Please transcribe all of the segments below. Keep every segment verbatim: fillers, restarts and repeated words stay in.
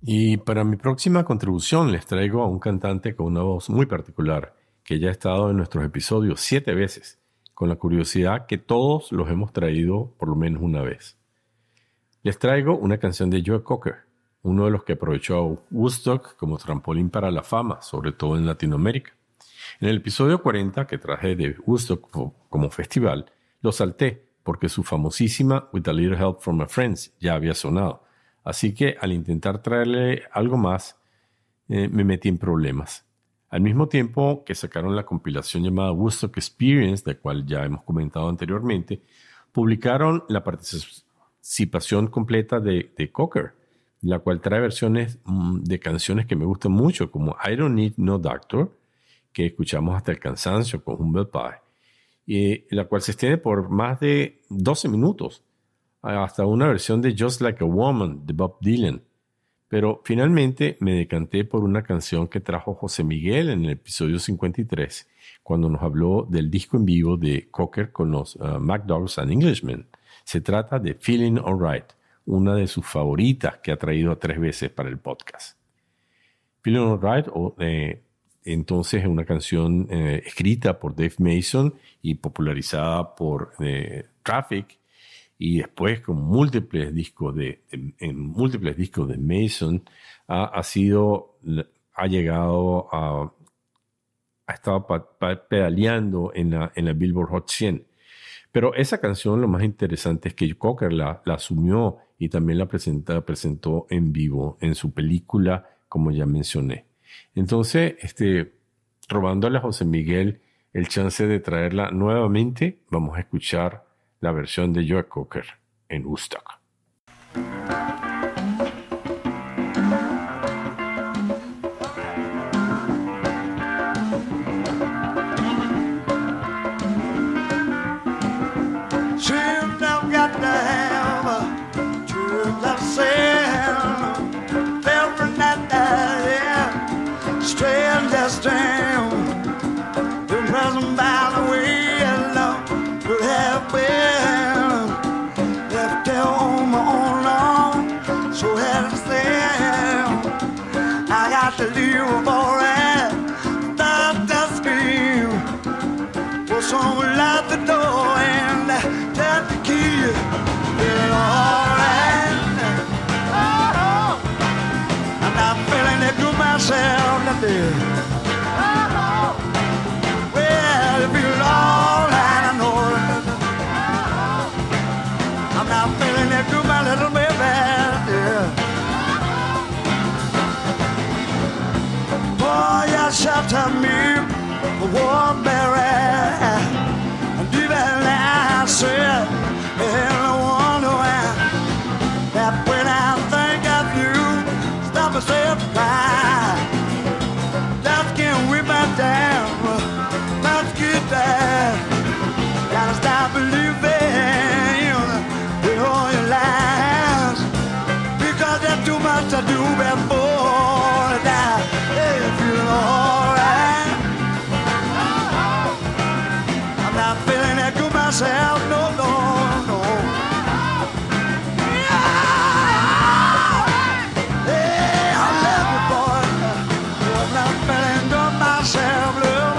Y para mi próxima contribución les traigo a un cantante con una voz muy particular, que ya ha estado en nuestros episodios siete veces, con la curiosidad que todos los hemos traído por lo menos una vez. Les traigo una canción de Joe Cocker, uno de los que aprovechó a Woodstock como trampolín para la fama, sobre todo en Latinoamérica. En el episodio cuarenta que traje de Woodstock como festival, lo salté porque su famosísima With a Little Help from My Friends ya había sonado. Así que al intentar traerle algo más, eh, me metí en problemas. Al mismo tiempo que sacaron la compilación llamada Woodstock Experience, de cual ya hemos comentado anteriormente, publicaron la participación completa de, de Cocker, la cual trae versiones mm, de canciones que me gustan mucho, como I Don't Need No Doctor, que escuchamos hasta el cansancio con Humble Pie, y la cual se extiende por más de doce minutos, hasta una versión de Just Like a Woman de Bob Dylan. Pero finalmente me decanté por una canción que trajo José Miguel en el episodio cincuenta y tres, cuando nos habló del disco en vivo de Cocker con los uh, Mad Dogs and Englishmen. Se trata de Feeling Alright, una de sus favoritas que ha traído tres veces para el podcast. Feeling Alright, o, eh, entonces es una canción eh, escrita por Dave Mason y popularizada por eh, Traffic, y después con múltiples discos de, en, en múltiples discos de Mason ha, ha sido, ha llegado a, ha estado pa, pa, pedaleando en la, en la Billboard Hot cien. Pero esa canción, lo más interesante es que Cocker la, la asumió y también la presenta, presentó en vivo en su película, como ya mencioné. Entonces, este, robándole a José Miguel el chance de traerla nuevamente, vamos a escuchar la versión de Joe Cocker en Woodstock. To live for it, stop the scream. Put someone out the door and tap the key. Feel alright. Oh, I'm not feeling it to myself today. Oh, well, it feels alright, I know it. I'm not feeling it to my little baby. Yeah. Oh, you shelter me, Warberry, and even I said, and I wonder why, that when I think of you, stop and say goodbye. Just can't whip my down, let's get that. Gotta stop believing in all your lies, because there's too much to do before I die. Feeling alright. I'm not feeling that good myself, no, no, no. Yeah, yeah, I love you, boy. I'm not feeling good myself, love.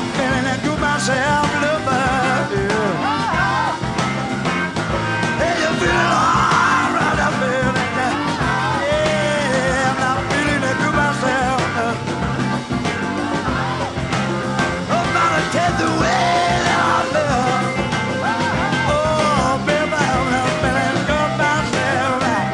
feeling like good myself, lover. Yeah. Hey, you feeling all right? I'm feeling that. Yeah, I'm not feeling like good myself. I'm about to take the way that I love. Oh, baby, I'm not feeling good myself.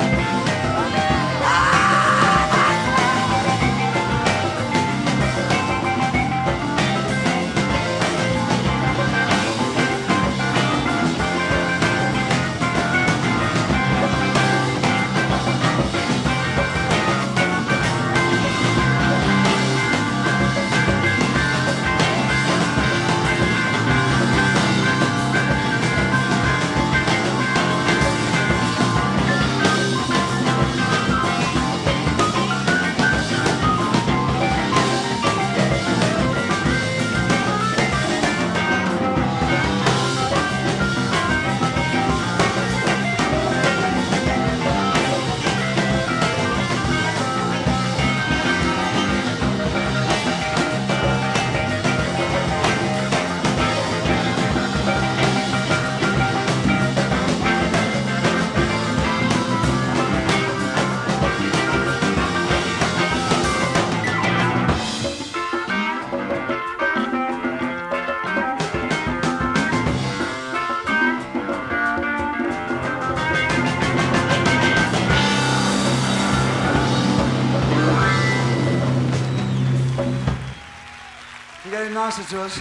You're getting nicer to us.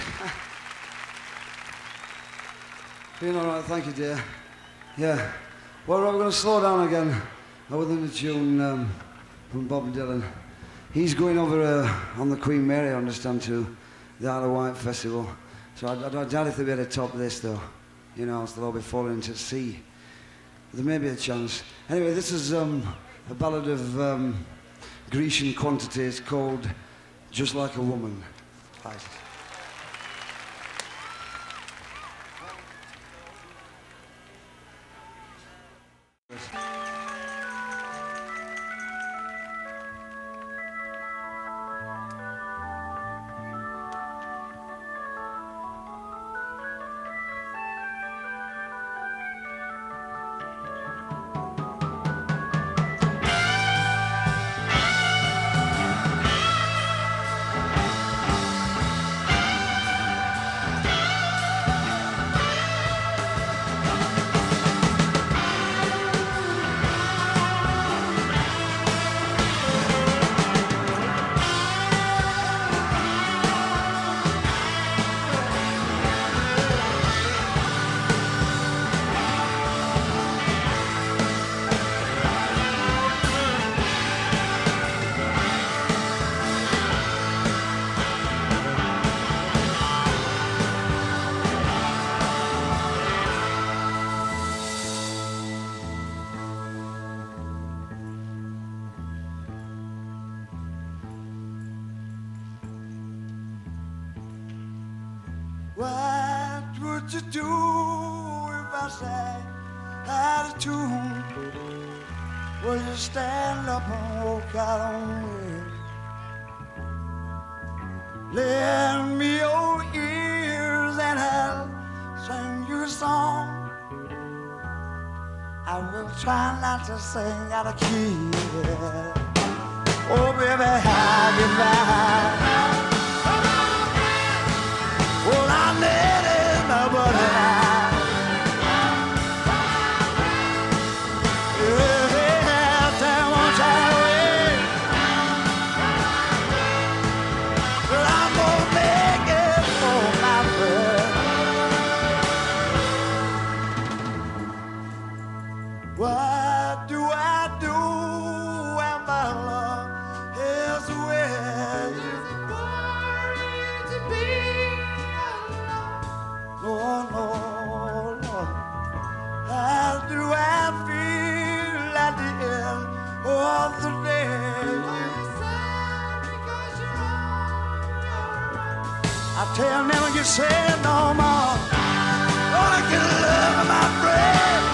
Feeling all right, thank you, dear. Yeah. Well, we're going to slow down again uh, with a tune um, from Bob Dylan. He's going over uh, on the Queen Mary, I understand, to the Isle of Wight Festival. So I, I, I doubt if they'll be able to top this, though. You know, so they'll all be falling into sea. There may be a chance. Anyway, this is um, a ballad of um, Grecian quantities called Just Like a Woman. Right. What would you do if I sang out of tune? Will you stand up and walk out on me? Lend me your ears and I'll sing you a song. I will try not to sing out of key. Oh, baby, how you lie? Well, I need it, my buddy. Yeah, tell one time away. But I'm gonna make it for my friend. What do I do when my love is with you? Oh, no, no. How do I feel at the end of the day? I tell you, never get sad no more. All I can love is my friend.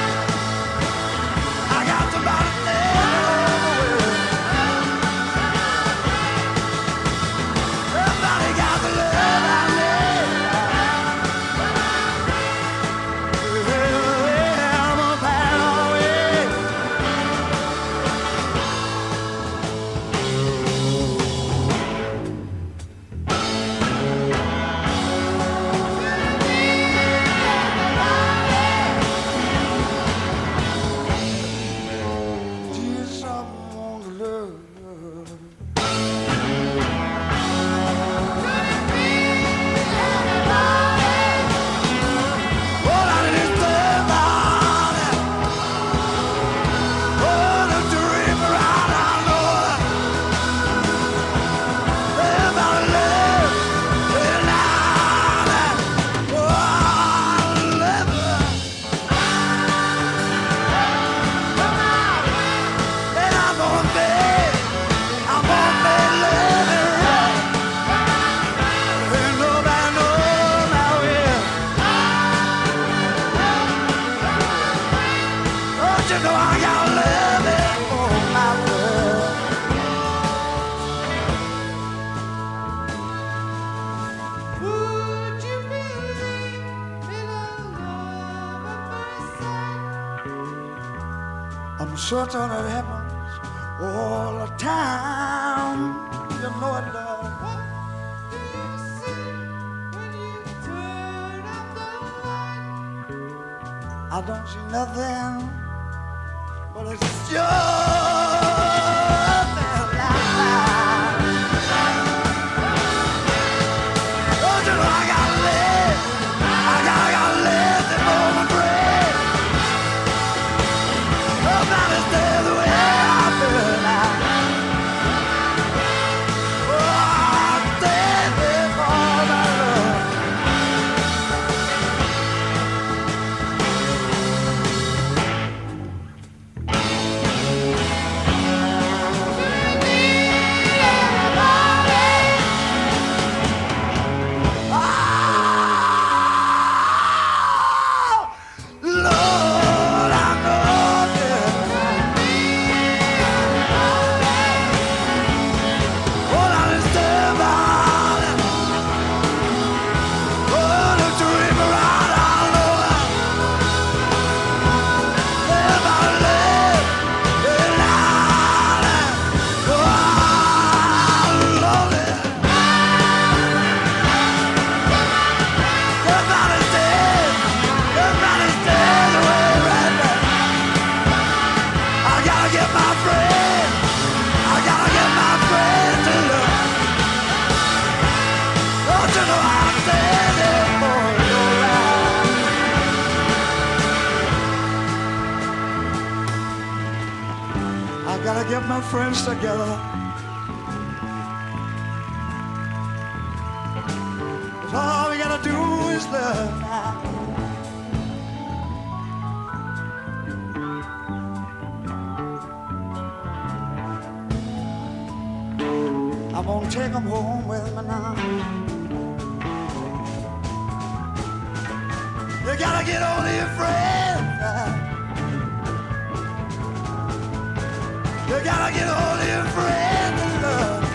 I got the body there. Everybody got the love I need. Something that happens all the time. You know it, love. I don't see nothing, but it's just get my friends together. Cause all we gotta do is love now. I'm gonna take them home with me now. You gotta get on to your friends now. You gotta get hold of your friends and love.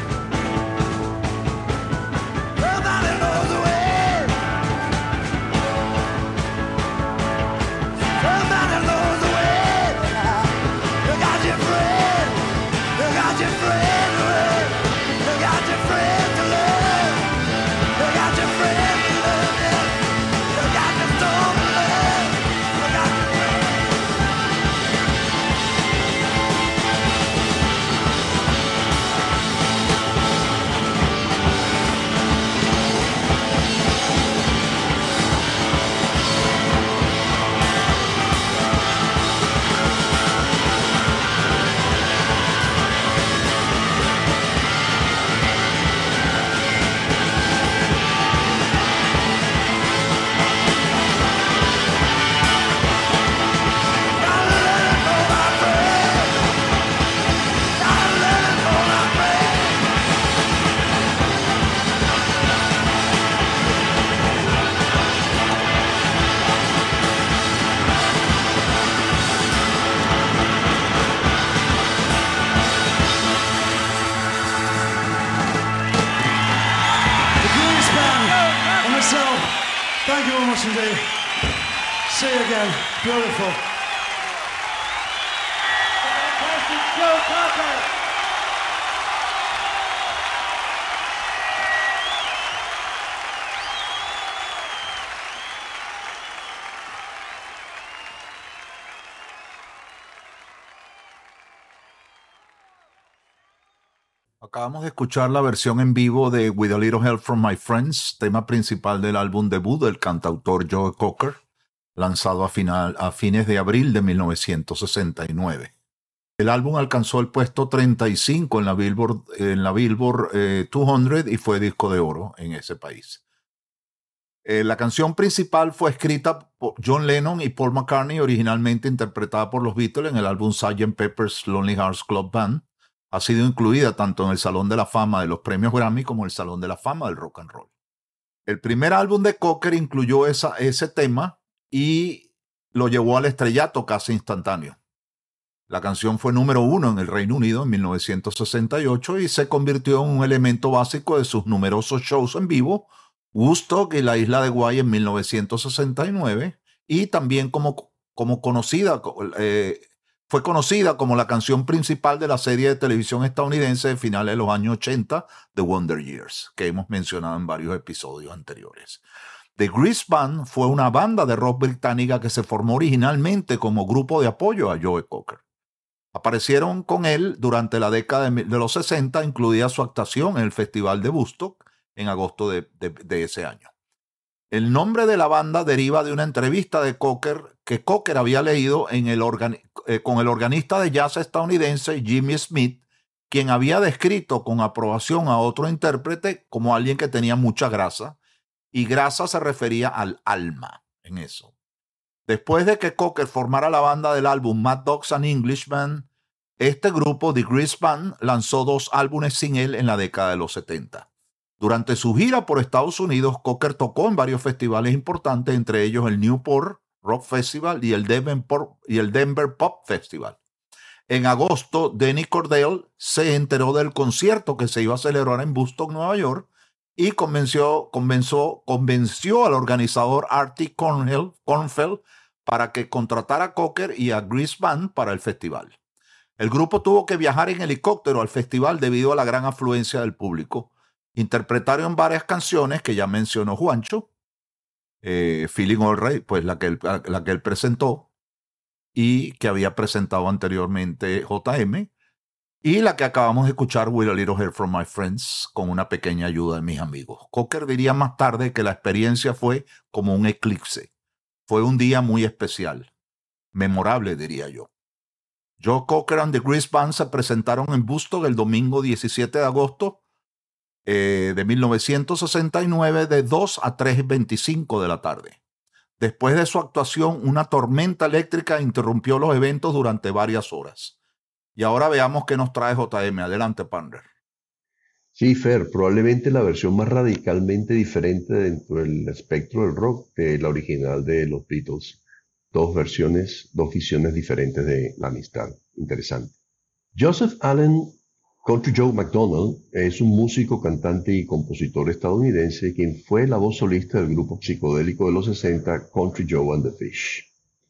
Nobody knows the way. Somebody knows the way. You got your friend. You got your friend to love. You got your friend to love. You got your friend to love. You got your storm to love. You got your friend. Thank you very much indeed. See you again. Beautiful. Fantastic Joe Cocker. Acabamos de escuchar la versión en vivo de With a Little Help from My Friends, tema principal del álbum debut del cantautor Joe Cocker, lanzado a, final, a fines de abril de mil novecientos sesenta y nueve. El álbum alcanzó el puesto treinta y cinco en la Billboard, en la Billboard eh, doscientos y fue disco de oro en ese país. Eh, la canción principal fue escrita por John Lennon y Paul McCartney, originalmente interpretada por los Beatles en el álbum sergeant Pepper's Lonely Hearts Club Band. Ha sido incluida tanto en el Salón de la Fama de los Premios Grammy como en el Salón de la Fama del Rock and Roll. El primer álbum de Cocker incluyó esa, ese tema y lo llevó al estrellato casi instantáneo. La canción fue número uno en el Reino Unido en mil novecientos sesenta y ocho y se convirtió en un elemento básico de sus numerosos shows en vivo, Woodstock y la Isla de Guay en mil novecientos sesenta y nueve, y también como, como conocida eh, Fue conocida como la canción principal de la serie de televisión estadounidense de finales de los años ochenta, The Wonder Years, que hemos mencionado en varios episodios anteriores. The Grease Band fue una banda de rock británica que se formó originalmente como grupo de apoyo a Joe Cocker. Aparecieron con él durante la década de los sesenta, incluida su actuación en el Festival de Woodstock en agosto de, de, de ese año. El nombre de la banda deriva de una entrevista de Cocker que Cocker había leído en el organi- eh, con el organista de jazz estadounidense Jimmy Smith, quien había descrito con aprobación a otro intérprete como alguien que tenía mucha grasa, y grasa se refería al alma en eso. Después de que Cocker formara la banda del álbum Mad Dogs and Englishmen, este grupo, The Grease Band, lanzó dos álbumes sin él en la década de los setenta. Durante su gira por Estados Unidos, Cocker tocó en varios festivales importantes, entre ellos el Newport Rock Festival y el Denver, y el Denver Pop Festival. En agosto, Denny Cordell se enteró del concierto que se iba a celebrar en Woodstock, Nueva York, y convenció, convenció, convenció al organizador Artie Cornell, Kornfeld para que contratara a Cocker y a Grease Band para el festival. El grupo tuvo que viajar en helicóptero al festival debido a la gran afluencia del público. Interpretaron varias canciones que ya mencionó Juancho, eh, Feeling Alright, pues la que, él, la que él presentó y que había presentado anteriormente J M, y la que acabamos de escuchar, With a Little Help from My Friends, con una pequeña ayuda de mis amigos. Cocker diría más tarde que la experiencia fue como un eclipse. Fue un día muy especial, memorable diría yo. Joe Cocker and the Grease Band se presentaron en Woodstock el domingo diecisiete de agosto eh, de mil novecientos sesenta y nueve de dos a tres y veinticinco de la tarde. Después de su actuación, una tormenta eléctrica interrumpió los eventos durante varias horas. Y ahora veamos qué nos trae J M. Adelante, Pander. Sí, Fer, probablemente la versión más radicalmente diferente dentro del espectro del rock de la original de los Beatles. Dos versiones, dos visiones diferentes de la amistad. Interesante. Joseph Allen Country Joe McDonald es un músico, cantante y compositor estadounidense quien fue la voz solista del grupo psicodélico de los sesenta Country Joe and the Fish.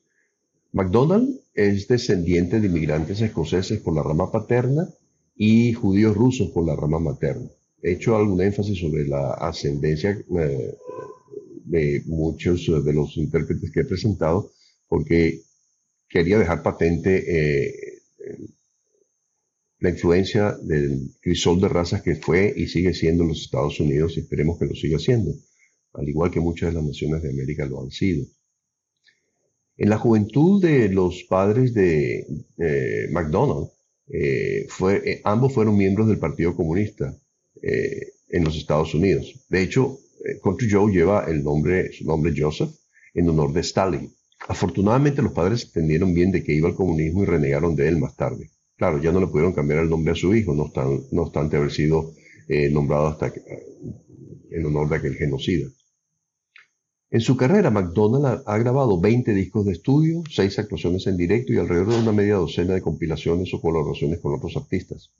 McDonald es descendiente de inmigrantes escoceses por la rama paterna y judíos rusos por la rama materna. He hecho algún énfasis sobre la ascendencia eh, de muchos de los intérpretes que he presentado porque quería dejar patente eh, la influencia del crisol de razas que fue y sigue siendo en los Estados Unidos, y esperemos que lo siga siendo, al igual que muchas de las naciones de América lo han sido. En la juventud de los padres de eh, McDonald, eh, fue, eh, ambos fueron miembros del Partido Comunista eh, en los Estados Unidos. De hecho, eh, Country Joe lleva el nombre, su nombre Joseph en honor de Stalin. Afortunadamente los padres entendieron bien de que iba al comunismo y renegaron de él más tarde. Claro, ya no le pudieron cambiar el nombre a su hijo, no, obstan, no obstante haber sido eh, nombrado hasta que, en honor de aquel genocida. En su carrera, McDonald ha, ha grabado veinte discos de estudio, seis actuaciones en directo y alrededor de una media docena de compilaciones o colaboraciones con otros artistas.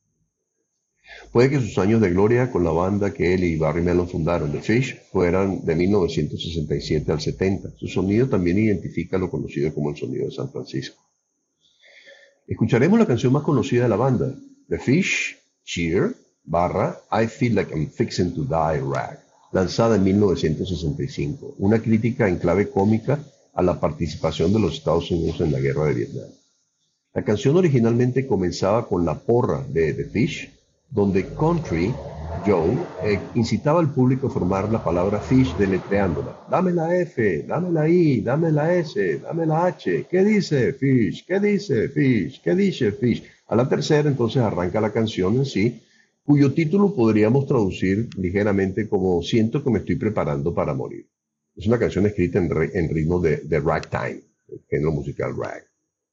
Puede que sus años de gloria con la banda que él y Barry Mellon fundaron, The Fish, fueran de mil novecientos sesenta y siete al setenta. Su sonido también identifica lo conocido como el sonido de San Francisco. Escucharemos la canción más conocida de la banda, The Fish, Cheer, barra, I Feel Like I'm Fixing to Die Rag, lanzada en mil novecientos sesenta y cinco, una crítica en clave cómica a la participación de los Estados Unidos en la guerra de Vietnam. La canción originalmente comenzaba con la porra de The Fish, donde Country Joe eh, incitaba al público a formar la palabra Fish deletreándola. Dame la F, dame la I, dame la S, dame la H. ¿Qué dice Fish? ¿Qué dice Fish? ¿Qué dice Fish? A la tercera entonces arranca la canción en sí, cuyo título podríamos traducir ligeramente como Siento que me estoy preparando para morir. Es una canción escrita en, en ritmo de, de ragtime, el género musical rag.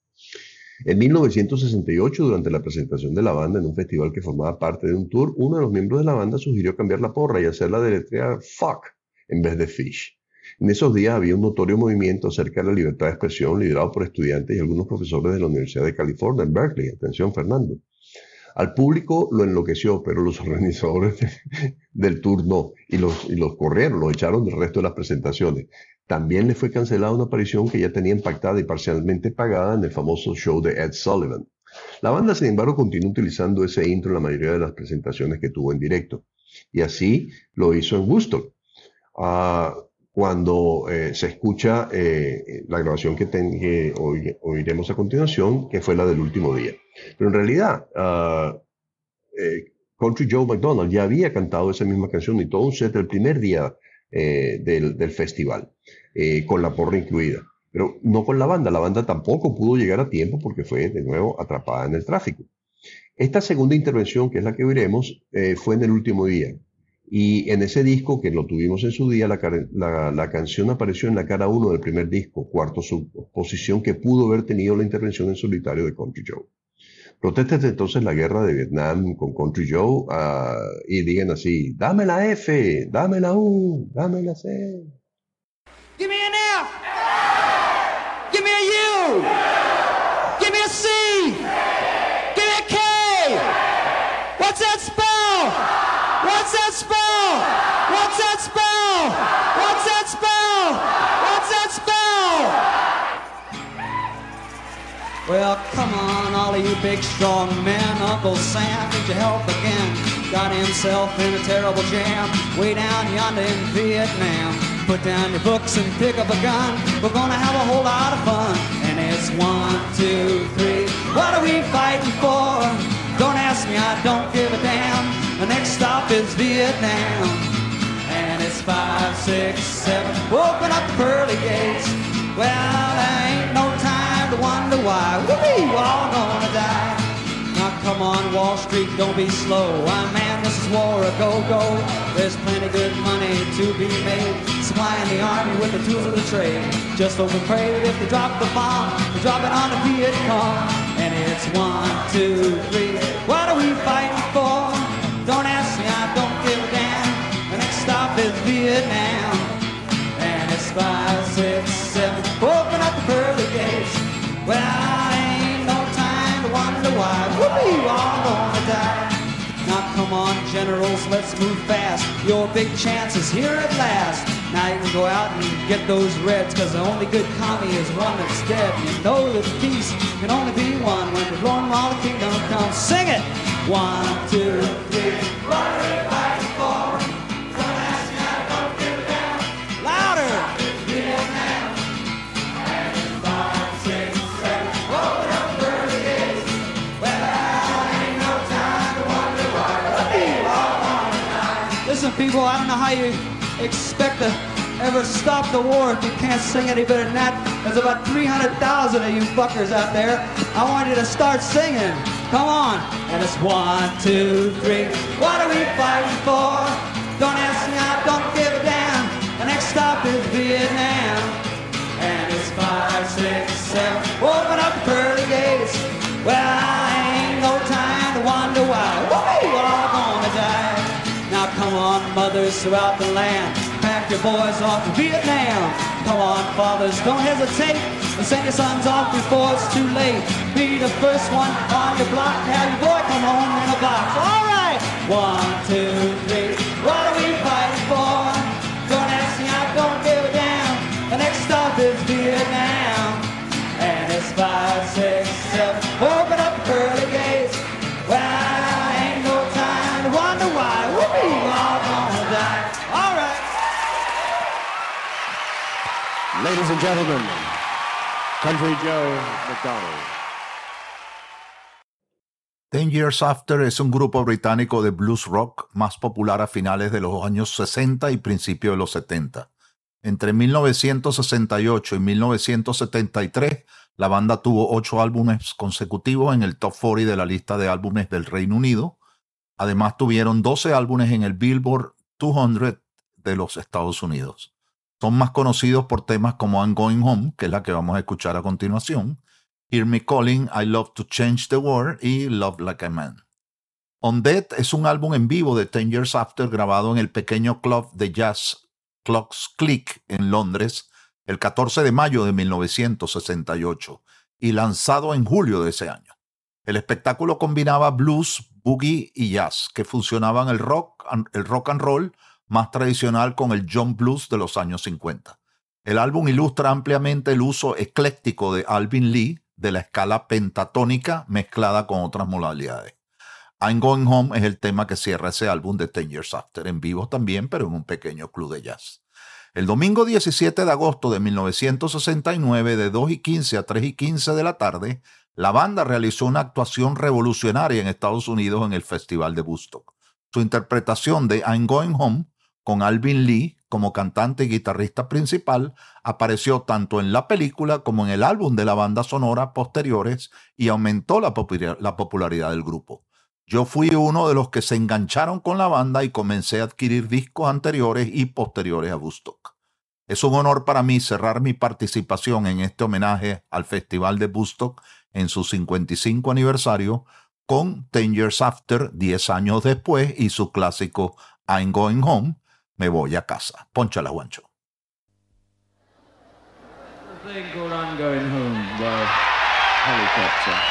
En mil novecientos sesenta y ocho, durante la presentación de la banda en un festival que formaba parte de un tour, uno de los miembros de la banda sugirió cambiar la porra y hacerla deletrear fuck en vez de fish. En esos días había un notorio movimiento acerca de la libertad de expresión liderado por estudiantes y algunos profesores de la Universidad de California en Berkeley. Atención, Fernando. Al público lo enloqueció, pero los organizadores de, del tour no, y los, y los corrieron, los echaron del resto de las presentaciones. también le fue cancelada una aparición que ya tenían pactada y parcialmente pagada en el famoso show de Ed Sullivan. La banda, sin embargo, continuó utilizando ese intro en la mayoría de las presentaciones que tuvo en directo, y así lo hizo en Woodstock. Uh, cuando eh, se escucha eh, la grabación que, ten, que oir, oiremos a continuación, que fue la del último día. Pero en realidad, uh, eh, Country Joe McDonald ya había cantado esa misma canción y todo un set el primer día eh, del, del festival, eh, con la porra incluida. Pero no con la banda. La banda tampoco pudo llegar a tiempo porque fue de nuevo atrapada en el tráfico. Esta segunda intervención, que es la que oiremos, eh, fue en el último día. Y en ese disco, que lo tuvimos en su día, la, la, la canción apareció en la cara uno del primer disco, cuarto posición que pudo haber tenido la intervención en solitario de Country Joe. Protesta desde entonces la guerra de Vietnam con Country Joe uh, y digan así: dame la F, dame la U, dame la C. Give me an F. Give me a U. Give me a C. Give me a K. What's that spell? What's that spell? What's that spell? What's that spell? What's that spell? Well, come on, all of you big strong men. Uncle Sam needs your help again. Got himself in a terrible jam way down yonder in Vietnam. Put down your books and pick up a gun. We're gonna have a whole lot of fun. And it's one, two, three. What are we fighting for? Don't ask me, I don't give a damn. The next stop is Vietnam. And it's five, six, seven. Open up the pearly gates. Well, there ain't no time to wonder why. Whoopee, we're all gonna die. Now come on, Wall Street, don't be slow. I man, this is war a go-go. There's plenty good money to be made, supplying the army with the tools of the trade. Just hope and pray that if they drop the bomb, they drop it on the Viet Cong. And it's one, two, three. What are we fighting for? Don't ask me, I don't give a damn. The next stop is Vietnam. And it's five, six, seven. Open up the pearly gates. Well, ain't no time to wonder why. Whoopee, we're all gonna die. Now come on, generals, let's move fast. Your big chance is here at last. Now you can go out and get those reds, cause the only good commie is one that's dead. You know that peace can only be one when we're blowing all the kingdom come. Sing it! One, two, three. What are we fighting for? Don't ask me, I don't give a damn. Louder! Vietnam. And it's five, six, seven. Open up the pearly gates. Well, ain't no time to wonder why. We're all gonna die. Listen, people, I don't know how you expect to ever stop the war if you can't sing any better than that. There's about three hundred thousand of you fuckers out there. I want you to start singing. Come on. And it's one, two, three. What are we fighting for? Don't ask me, I don't give a damn. The next stop is Vietnam. And it's five, six, seven. Open up the pearly gates. Well, ain't no time to wonder why. Whoopee, we're all gonna die. Now come on, mothers throughout the land, pack your boys off to Vietnam. Come on, fathers, don't hesitate, and send your sons off before it's too late. Be the first one on your block, have your boy come home in a box. All right, one, two, three. What are we fighting for? Don't ask me, I don't give a damn. The next stop is Vietnam, and it's five, six, seven. Open up the pearly gates. Well, ain't no time to wonder why. Whoopee, we're all gonna die. All right. Ladies and gentlemen, Country Joe McDonald. Ten Years After es un grupo británico de blues rock más popular a finales de los años sesenta y principios de los setenta. Entre mil novecientos sesenta y ocho y mil novecientos setenta y tres, la banda tuvo ocho álbumes consecutivos en el top cuarenta de la lista de álbumes del Reino Unido. Además, tuvieron doce álbumes en el Billboard doscientos de los Estados Unidos. Son más conocidos por temas como I'm Going Home, que es la que vamos a escuchar a continuación, Hear Me Calling, I Love to Change the World y Love Like a Man. On Dead es un álbum en vivo de Ten Years After grabado en el pequeño club de jazz Clocks Click en Londres el catorce de mayo de mil novecientos sesenta y ocho y lanzado en julio de ese año. El espectáculo combinaba blues, boogie y jazz, que fusionaban el rock, el rock and roll más tradicional con el jump blues de los años cincuenta. El álbum ilustra ampliamente el uso ecléctico de Alvin Lee de la escala pentatónica mezclada con otras modalidades. I'm Going Home es el tema que cierra ese álbum de Ten Years After, en vivo también, pero en un pequeño club de jazz. El domingo diecisiete de agosto de mil novecientos sesenta y nueve, de dos y quince a tres y quince de la tarde, la banda realizó una actuación revolucionaria en Estados Unidos en el Festival de Woodstock. Su interpretación de I'm Going Home, con Alvin Lee como cantante y guitarrista principal, apareció tanto en la película como en el álbum de la banda sonora posteriores y aumentó la popularidad, la popularidad del grupo. Yo fui uno de los que se engancharon con la banda y comencé a adquirir discos anteriores y posteriores a Woodstock. Es un honor para mí cerrar mi participación en este homenaje al Festival de Woodstock en su cincuenta y cinco aniversario con Ten Years After, diez años después, y su clásico I'm Going Home, Me Voy a Casa. Pónchala, Juancho. The thing called I'm Going Home by Helicopter.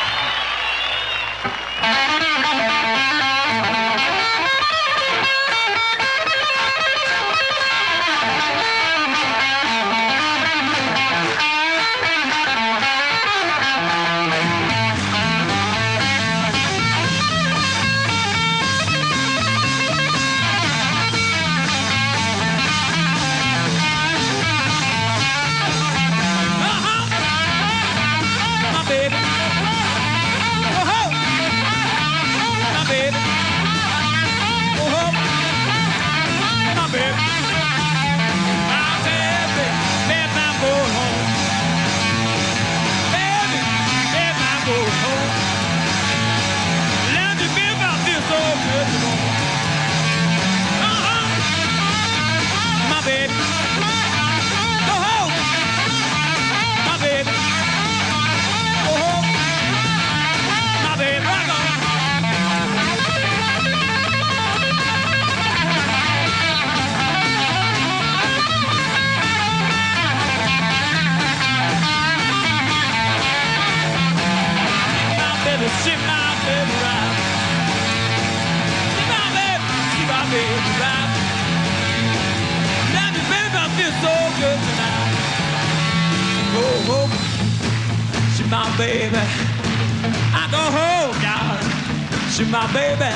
My baby, I go home now. She my baby.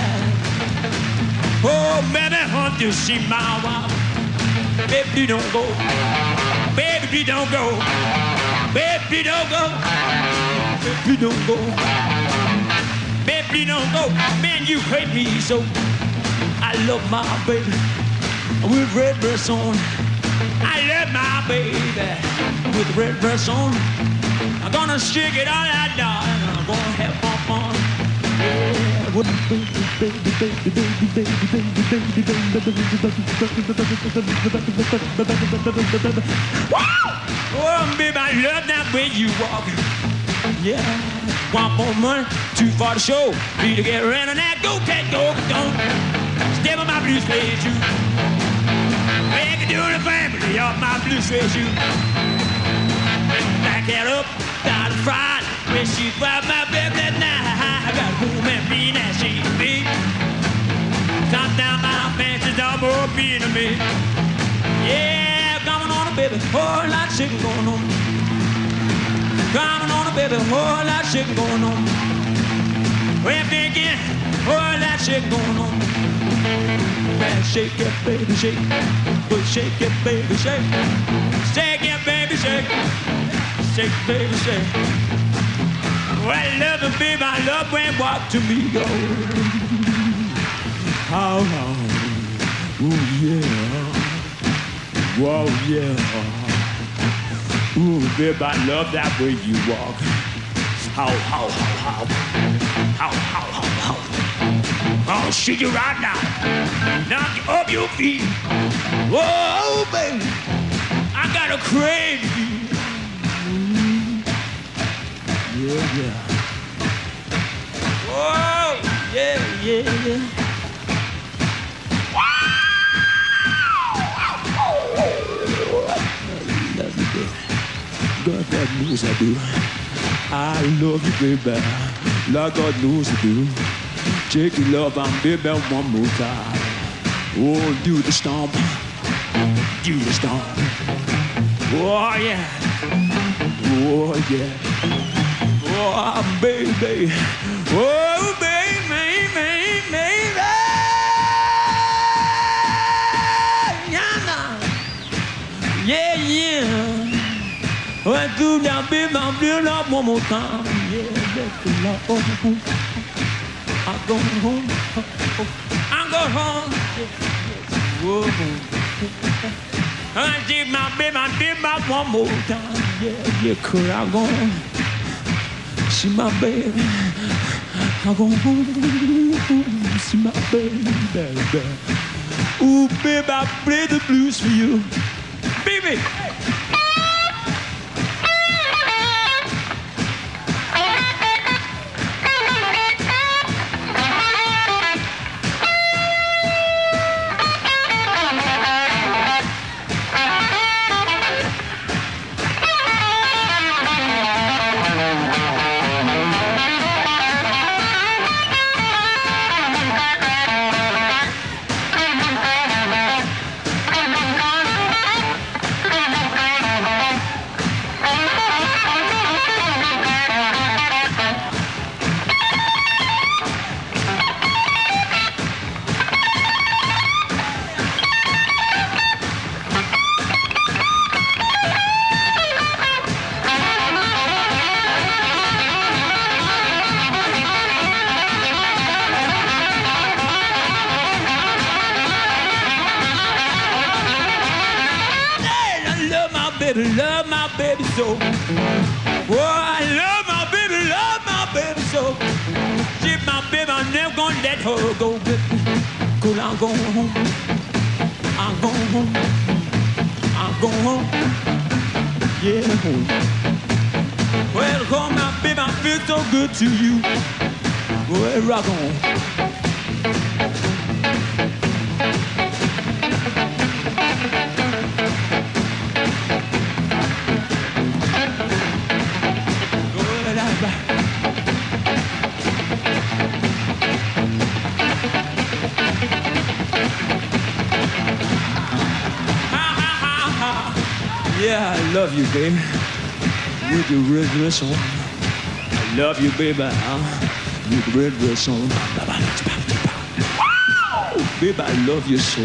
Oh, baby, hunt you, she my wife. Baby, don't go. Baby, don't go. Baby, don't go. Baby, don't go. Baby, don't go. Man, you hate me so. I love my baby with red dress on. I love my baby with red dress on. I'm gonna shake it all out now, and I'm gonna have fun fun. Yeah. Oh, baby, I love that way you walk. Yeah. One more money, two for the show. Need to get around on that. Go, cat, go, don't step on my blue suede shoe. Make it do the family of my blue suede shoe. Back it up. Got a fried when she brought my baby that night. I got home and be that she be. Top down my fancy double more being to me. Yeah, coming on a baby, whole lot of shit going on. Coming on a baby, whole lot of shit going on. When begin, whole lot of shit going on. Man, shake it, baby, shake. But shake it, baby, shake. Shake it, baby, shake. Shake, baby, shake. Well, I love it, baby, I love when you walk to me, go. How long? Ooh, yeah. Whoa, yeah. Ooh, baby, I love that way you walk. How, how, how, how. How, how, how, how. I'll shoot you right now. Knock you off your feet. Whoa, baby. I got a crave for you. Yeah, yeah. Whoa, yeah, yeah, yeah. Love you, baby. God, that knows I do. I love you, baby. Like God knows I do. Take your love and baby one more time. Oh, do the stomp. Do the stomp. Oh, yeah. Oh, yeah. Oh, baby. Oh, baby, baby, baby. Yeah, yeah. Went through that baby, I'm feeling up one more time. Yeah, that's the love. I'm going home. I'm going home. Whoa. I did my baby, I did my one more time. Yeah, yeah, cool. I'm going see my baby. I'm going home. See my baby, baby. Ooh, baby, I play the blues for you. Baby. Love my baby so. Oh, I love my baby, love my baby so. She's my baby, I'm never gonna let her go. Cause I'm going home. I'm going home. I'm going home. Yeah, home. Well, home, my baby, I feel so good to you. Well, rock on. Yeah, I love you, baby. With the red dress on. I love you, baby. Uh, with the red dress on. Baby, I love you so.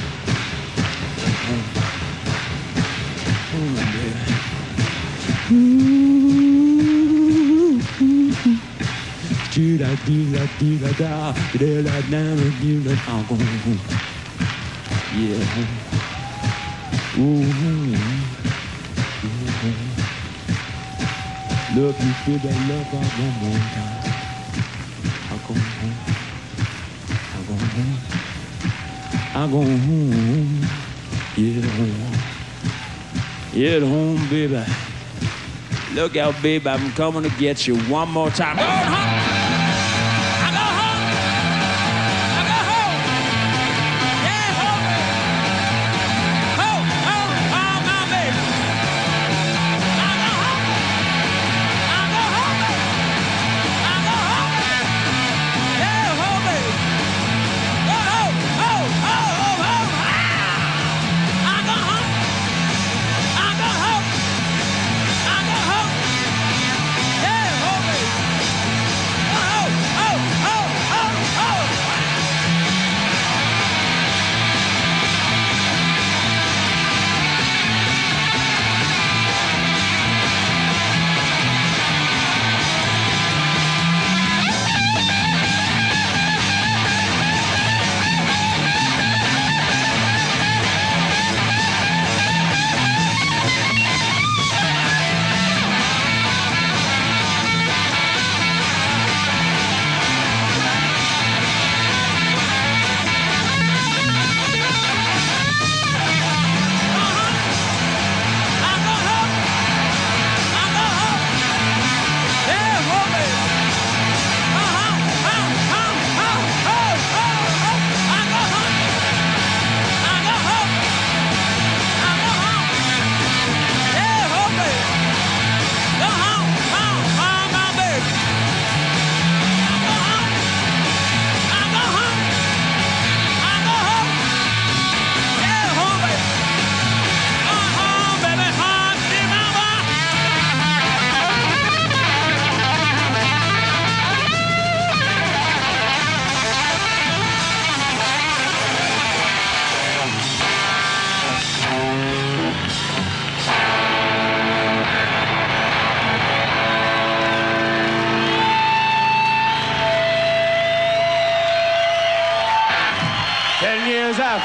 Oh, oh baby. Ooh, da da da da da da da da da. Yeah. Ooh. Love you, baby, love I one more time. I go home. I go home. I go home. Get home. Get home, baby. Look out, baby, I'm coming to get you one more time. Go home.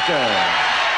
After.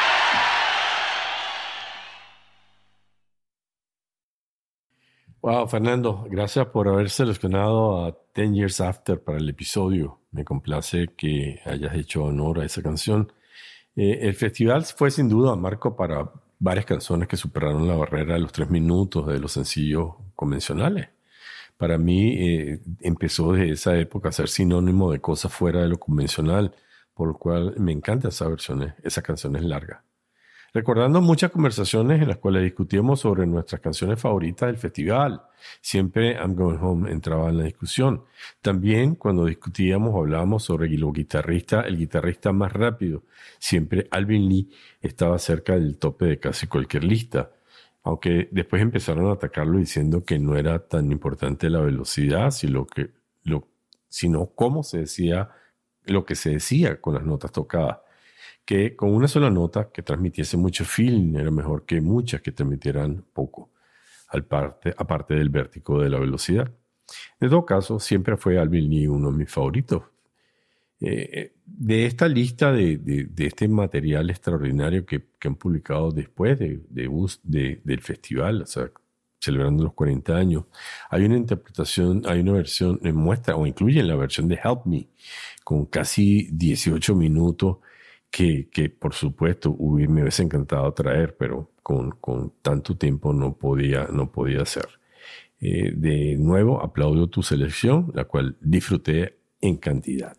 Wow, Fernando, gracias por haber seleccionado a Ten Years After para el episodio. Me complace que hayas hecho honor a esa canción. Eh, el festival fue sin duda marco para varias canciones que superaron la barrera de los tres minutos de los sencillos convencionales. Para mí eh, empezó desde esa época a ser sinónimo de cosas fuera de lo convencional, por lo cual me encanta esa versión, esa canción es larga. Recordando muchas conversaciones en las cuales discutíamos sobre nuestras canciones favoritas del festival. Siempre I'm Going Home entraba en la discusión. También cuando discutíamos o hablábamos sobre el guitarrista, el guitarrista más rápido. Siempre Alvin Lee estaba cerca del tope de casi cualquier lista. Aunque después empezaron a atacarlo diciendo que no era tan importante la velocidad, sino, que, lo, sino cómo se decía, lo que se decía con las notas tocadas. Que con una sola nota que transmitiese mucho feeling era mejor que muchas que transmitieran poco, al parte, aparte del vértigo de la velocidad. En todo caso, siempre fue Alvin Lee uno de mis favoritos. Eh, de esta lista de, de, de este material extraordinario que, que han publicado después de, de, de, del festival, o sea, celebrando los cuarenta años, hay una interpretación, hay una versión, eh, muestra o incluye la versión de Help Me, con casi dieciocho minutos, Que, que por supuesto hubiera, me hubiese encantado traer, pero con, con tanto tiempo no podía, no podía hacer. Eh, de nuevo, aplaudo tu selección, la cual disfruté en cantidad.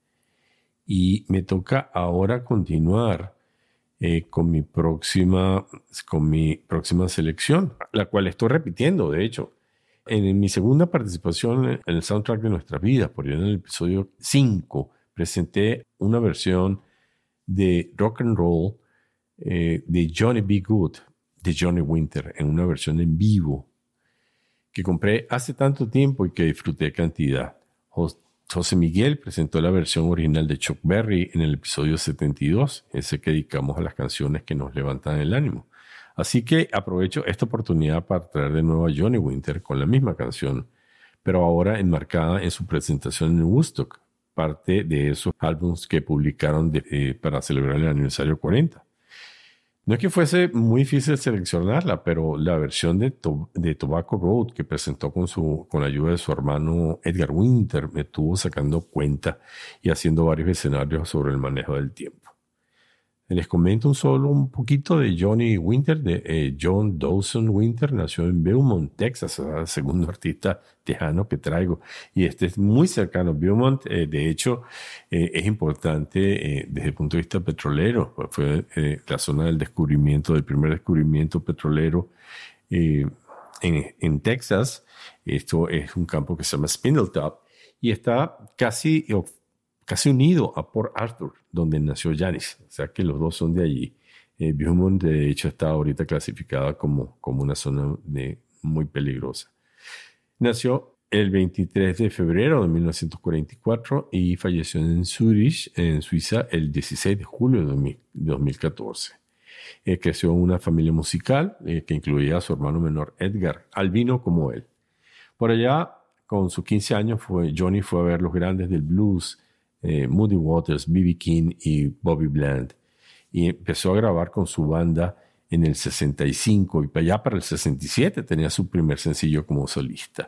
Y me toca ahora continuar eh, con, mi próxima, con mi próxima selección, la cual estoy repitiendo, de hecho. En mi segunda participación en el soundtrack de nuestras vidas, por ejemplo, en el episodio cinco, presenté una versión de rock and roll eh, de Johnny B. Good, de Johnny Winter, en una versión en vivo que compré hace tanto tiempo y que disfruté cantidad. José Miguel presentó la versión original de Chuck Berry en el episodio setenta y dos, ese que dedicamos a las canciones que nos levantan el ánimo. Así que aprovecho esta oportunidad para traer de nuevo a Johnny Winter con la misma canción, pero ahora enmarcada en su presentación en Woodstock, parte de esos álbumes que publicaron de, eh, para celebrar el aniversario cuarenta. No es que fuese muy difícil seleccionarla, pero la versión de, to de Tobacco Road que presentó con, su, con la ayuda de su hermano Edgar Winter me estuvo sacando cuenta y haciendo varios escenarios sobre el manejo del tiempo. Les comento un solo un poquito de Johnny Winter, de eh, John Dawson Winter, nació en Beaumont, Texas, el segundo artista tejano que traigo, y este es muy cercano. Beaumont, eh, de hecho, eh, es importante eh, desde el punto de vista petrolero, fue eh, la zona del descubrimiento, del primer descubrimiento petrolero eh, en, en Texas. Esto es un campo que se llama Spindletop y está casi... casi unido a Port Arthur, donde nació Janis. O sea que los dos son de allí. Eh, Beaumont, de hecho, está ahorita clasificada como, como una zona de, muy peligrosa. Nació el veintitrés de febrero de mil novecientos cuarenta y cuatro y falleció en Zurich, en Suiza, el dieciséis de julio de dos mil catorce. Eh, creció en una familia musical eh, que incluía a su hermano menor Edgar, albino como él. Por allá, con sus quince años, fue, Johnny fue a ver los grandes del blues, Eh, Muddy Waters, B B King y Bobby Bland, y empezó a grabar con su banda en el sesenta y cinco y para allá para el sesenta y siete tenía su primer sencillo como solista.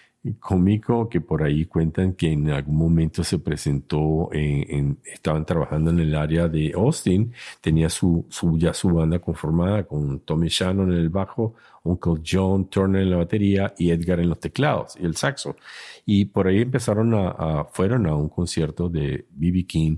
Cómico que por ahí cuentan que en algún momento se presentó, en, en, estaban trabajando en el área de Austin, tenía su, su, ya su banda conformada con Tommy Shannon en el bajo, Uncle John Turner en la batería y Edgar en los teclados y el saxo. Y por ahí empezaron a, a fueron a un concierto de B B King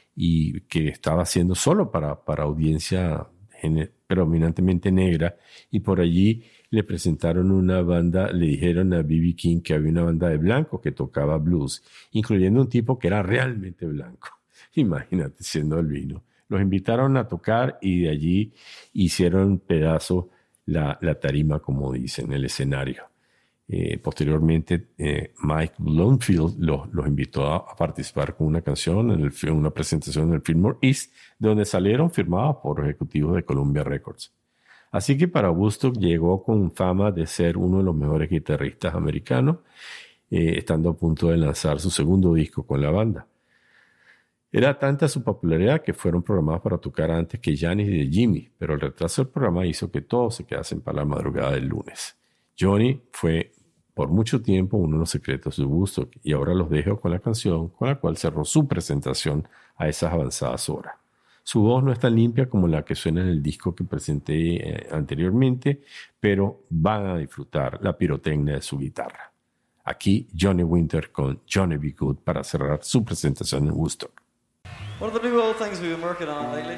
y que estaba haciendo solo para, para audiencia predominantemente negra, y por allí le presentaron una banda, le dijeron a B B King que había una banda de blancos que tocaba blues, incluyendo un tipo que era realmente blanco. Imagínate, siendo albino. Los invitaron a tocar y de allí hicieron pedazo la, la tarima, como dicen, el escenario. Eh, posteriormente, eh, Mike Bloomfield los, los invitó a, a participar con una canción en el, una presentación en el Fillmore East, donde salieron firmados por ejecutivos de Columbia Records. Así que para Woodstock llegó con fama de ser uno de los mejores guitarristas americanos, eh, estando a punto de lanzar su segundo disco con la banda. Era tanta su popularidad que fueron programados para tocar antes que Janis y de Jimmy, pero el retraso del programa hizo que todos se quedasen para la madrugada del lunes. Johnny fue por mucho tiempo uno de los secretos de Woodstock y ahora los dejo con la canción con la cual cerró su presentación a esas avanzadas horas. Su voz no es tan limpia como la que suena en el disco que presenté eh, anteriormente, pero van a disfrutar la pirotecnia de su guitarra. Aquí Johnny Winter con Johnny B. Good para cerrar su presentación en Woodstock. One of the new old things we've been working on lately.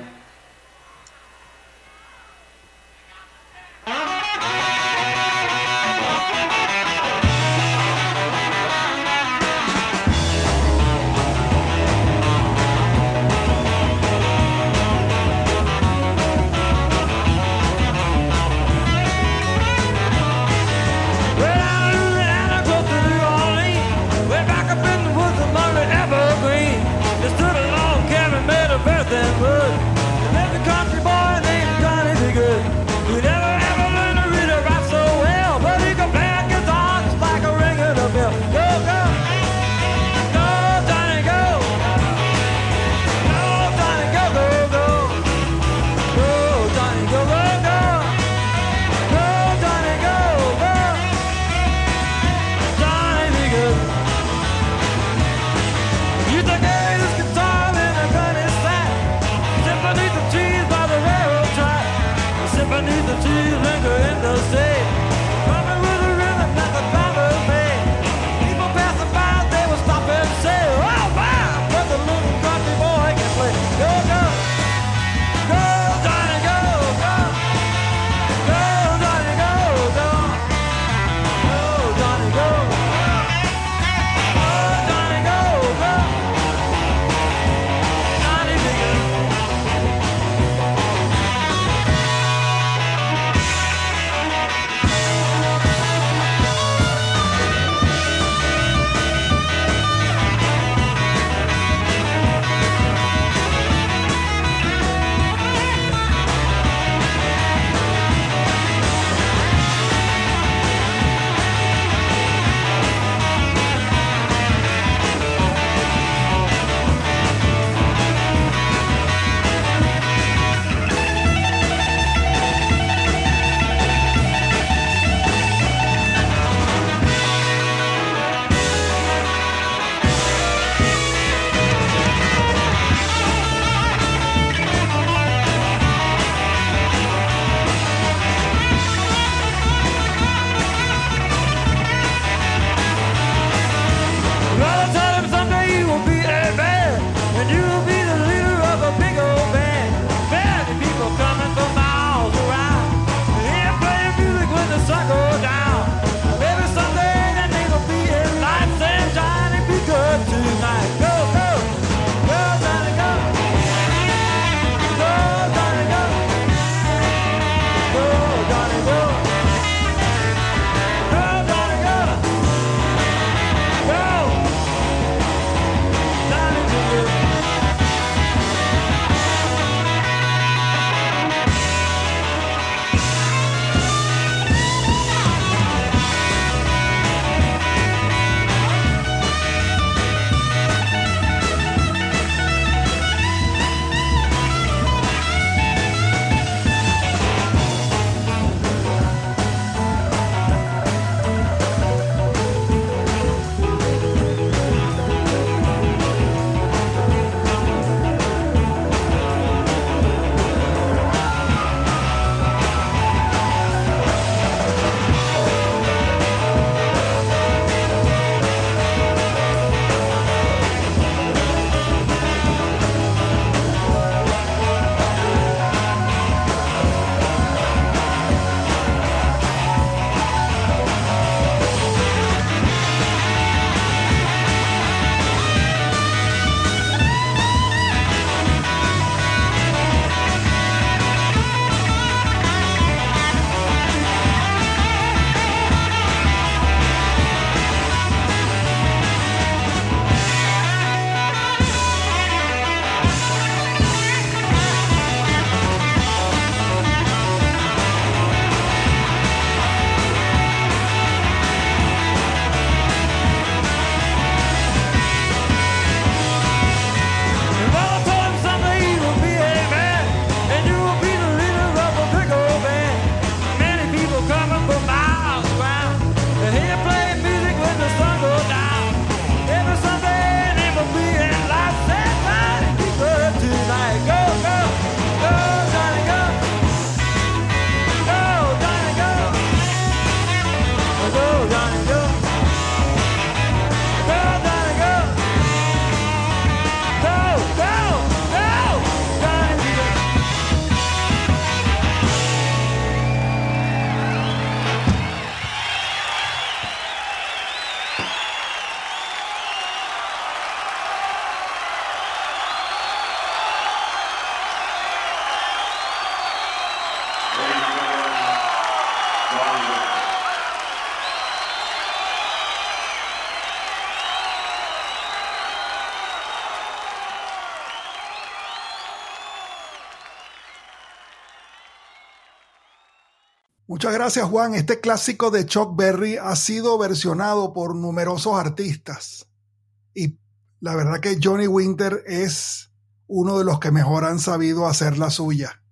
Muchas gracias, Juan. Este clásico de Chuck Berry ha sido versionado por numerosos artistas y la verdad que Johnny Winter es uno de los que mejor han sabido hacer la suya.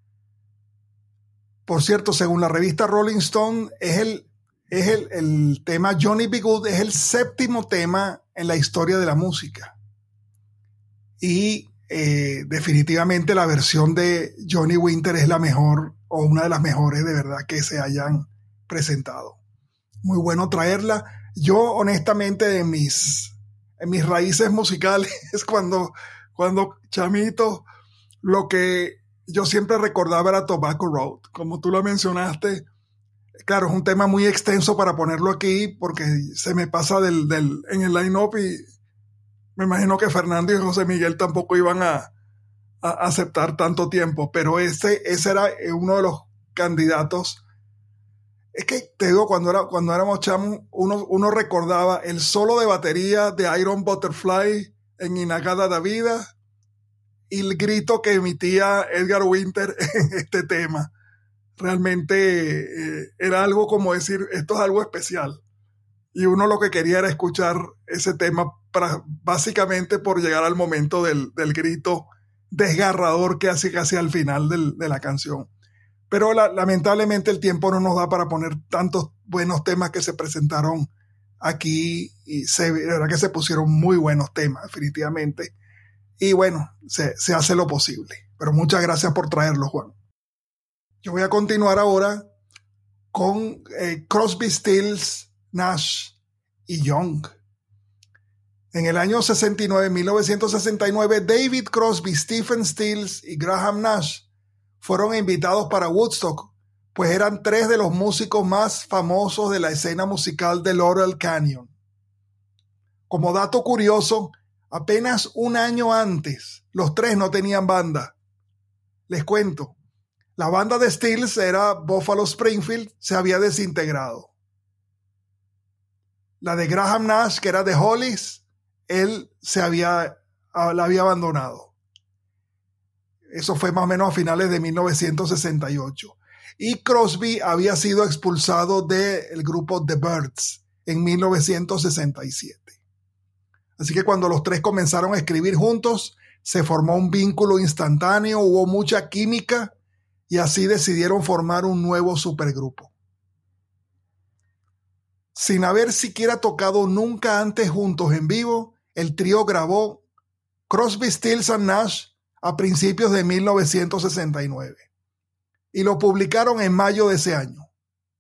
Por cierto, según la revista Rolling Stone, es el, es el, el tema Johnny B. Good es el séptimo tema en la historia de la música. Y eh, definitivamente la versión de Johnny Winter es la mejor o una de las mejores de verdad que se hayan presentado. Muy bueno traerla. Yo honestamente en mis, en mis raíces musicales, cuando, cuando chamito, lo que yo siempre recordaba era Tobacco Road. Como tú lo mencionaste, claro, es un tema muy extenso para ponerlo aquí porque se me pasa del, del, en el line-up y me imagino que Fernando y José Miguel tampoco iban a, a aceptar tanto tiempo, pero ese, ese era uno de los candidatos. Es que te digo, cuando, era, cuando éramos chamos, uno, uno recordaba el solo de batería de Iron Butterfly en Inagada da Vida y el grito que emitía Edgar Winter en este tema. Realmente eh, era algo como decir, esto es algo especial. Y uno lo que quería era escuchar ese tema para, básicamente por llegar al momento del, del grito desgarrador que hace casi al final del, de la canción. Pero la, lamentablemente el tiempo no nos da para poner tantos buenos temas que se presentaron aquí y se, de verdad que se pusieron muy buenos temas, definitivamente. Y bueno, se, se hace lo posible. Pero muchas gracias por traerlo, Juan. Yo voy a continuar ahora con eh, Crosby, Stills, Nash y Young. En el año sesenta y nueve, mil novecientos sesenta y nueve, David Crosby, Stephen Stills y Graham Nash fueron invitados para Woodstock, pues eran tres de los músicos más famosos de la escena musical de Laurel Canyon. Como dato curioso, apenas un año antes, los tres no tenían banda. Les cuento, la banda de Stills era Buffalo Springfield, se había desintegrado. La de Graham Nash, que era The Hollies, él se había, la había abandonado. Eso fue más o menos a finales de mil novecientos sesenta y ocho. Y Crosby había sido expulsado del grupo The Byrds en mil novecientos sesenta y siete. Así que cuando los tres comenzaron a escribir juntos, se formó un vínculo instantáneo, hubo mucha química y así decidieron formar un nuevo supergrupo. Sin haber siquiera tocado nunca antes juntos en vivo, el trío grabó Crosby, Stills and Nash a principios de mil novecientos sesenta y nueve y lo publicaron en mayo de ese año.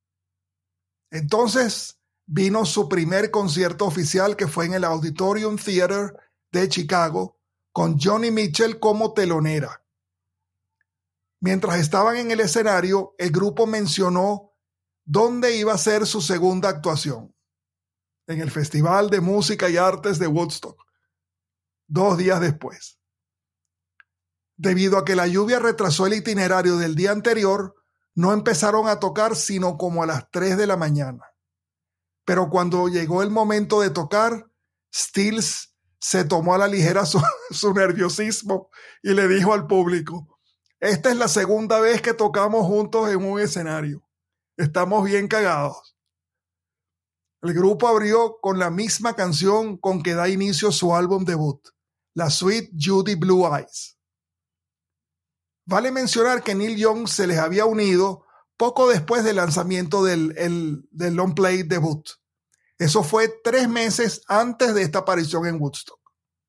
Entonces vino su primer concierto oficial, que fue en el Auditorium Theater de Chicago con Joni Mitchell como telonera. Mientras estaban en el escenario, el grupo mencionó dónde iba a ser su segunda actuación: en el Festival de Música y Artes de Woodstock, dos días después. Debido a que la lluvia retrasó el itinerario del día anterior, no empezaron a tocar sino como a las tres de la mañana. Pero cuando llegó el momento de tocar, Stills se tomó a la ligera su, su nerviosismo y le dijo al público: esta es la segunda vez que tocamos juntos en un escenario. Estamos bien cagados. El grupo abrió con la misma canción con que da inicio su álbum debut, la Sweet Judy Blue Eyes. Vale mencionar que Neil Young se les había unido poco después del lanzamiento del, el, del long play debut. Eso fue tres meses antes de esta aparición en Woodstock.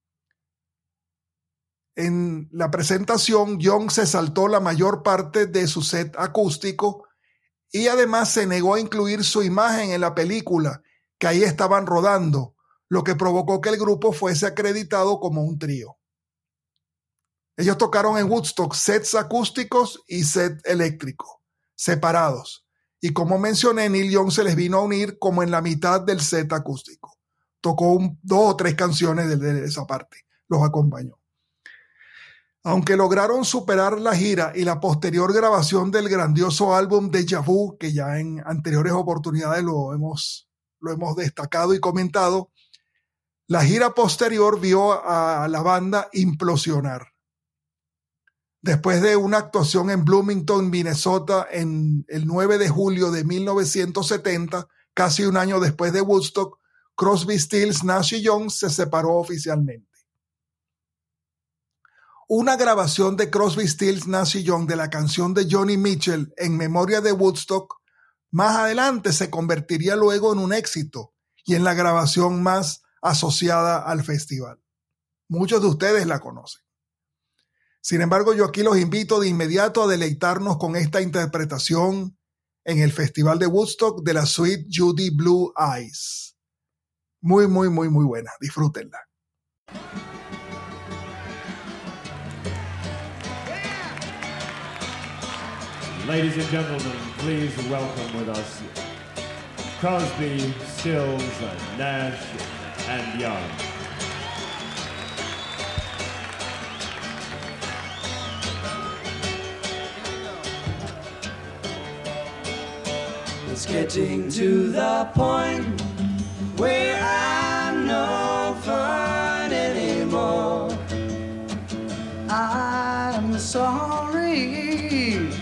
En la presentación, Young se saltó la mayor parte de su set acústico y además se negó a incluir su imagen en la película que ahí estaban rodando, lo que provocó que el grupo fuese acreditado como un trío. Ellos tocaron en Woodstock sets acústicos y set eléctrico, separados. Y como mencioné, Neil Young se les vino a unir como en la mitad del set acústico. Tocó un, dos o tres canciones de, de esa parte, los acompañó. Aunque lograron superar la gira y la posterior grabación del grandioso álbum Deja Vu, que ya en anteriores oportunidades lo hemos, lo hemos destacado y comentado, la gira posterior vio a la banda implosionar. Después de una actuación en Bloomington, Minnesota, en el nueve de julio de mil novecientos setenta, casi un año después de Woodstock, Crosby, Stills, Nash y Young se separó oficialmente. Una grabación de Crosby, Stills, Nash y Young de la canción de Johnny Mitchell en memoria de Woodstock más adelante se convertiría luego en un éxito y en la grabación más asociada al festival. Muchos de ustedes la conocen. Sin embargo, yo aquí los invito de inmediato a deleitarnos con esta interpretación en el Festival de Woodstock de la Sweet Judy Blue Eyes. Muy, muy, muy, muy buena. Disfrútenla. Ladies and gentlemen, please welcome with us Crosby, Stills, Nash, and Young. It's getting to the point where I'm no fun anymore. I'm sorry.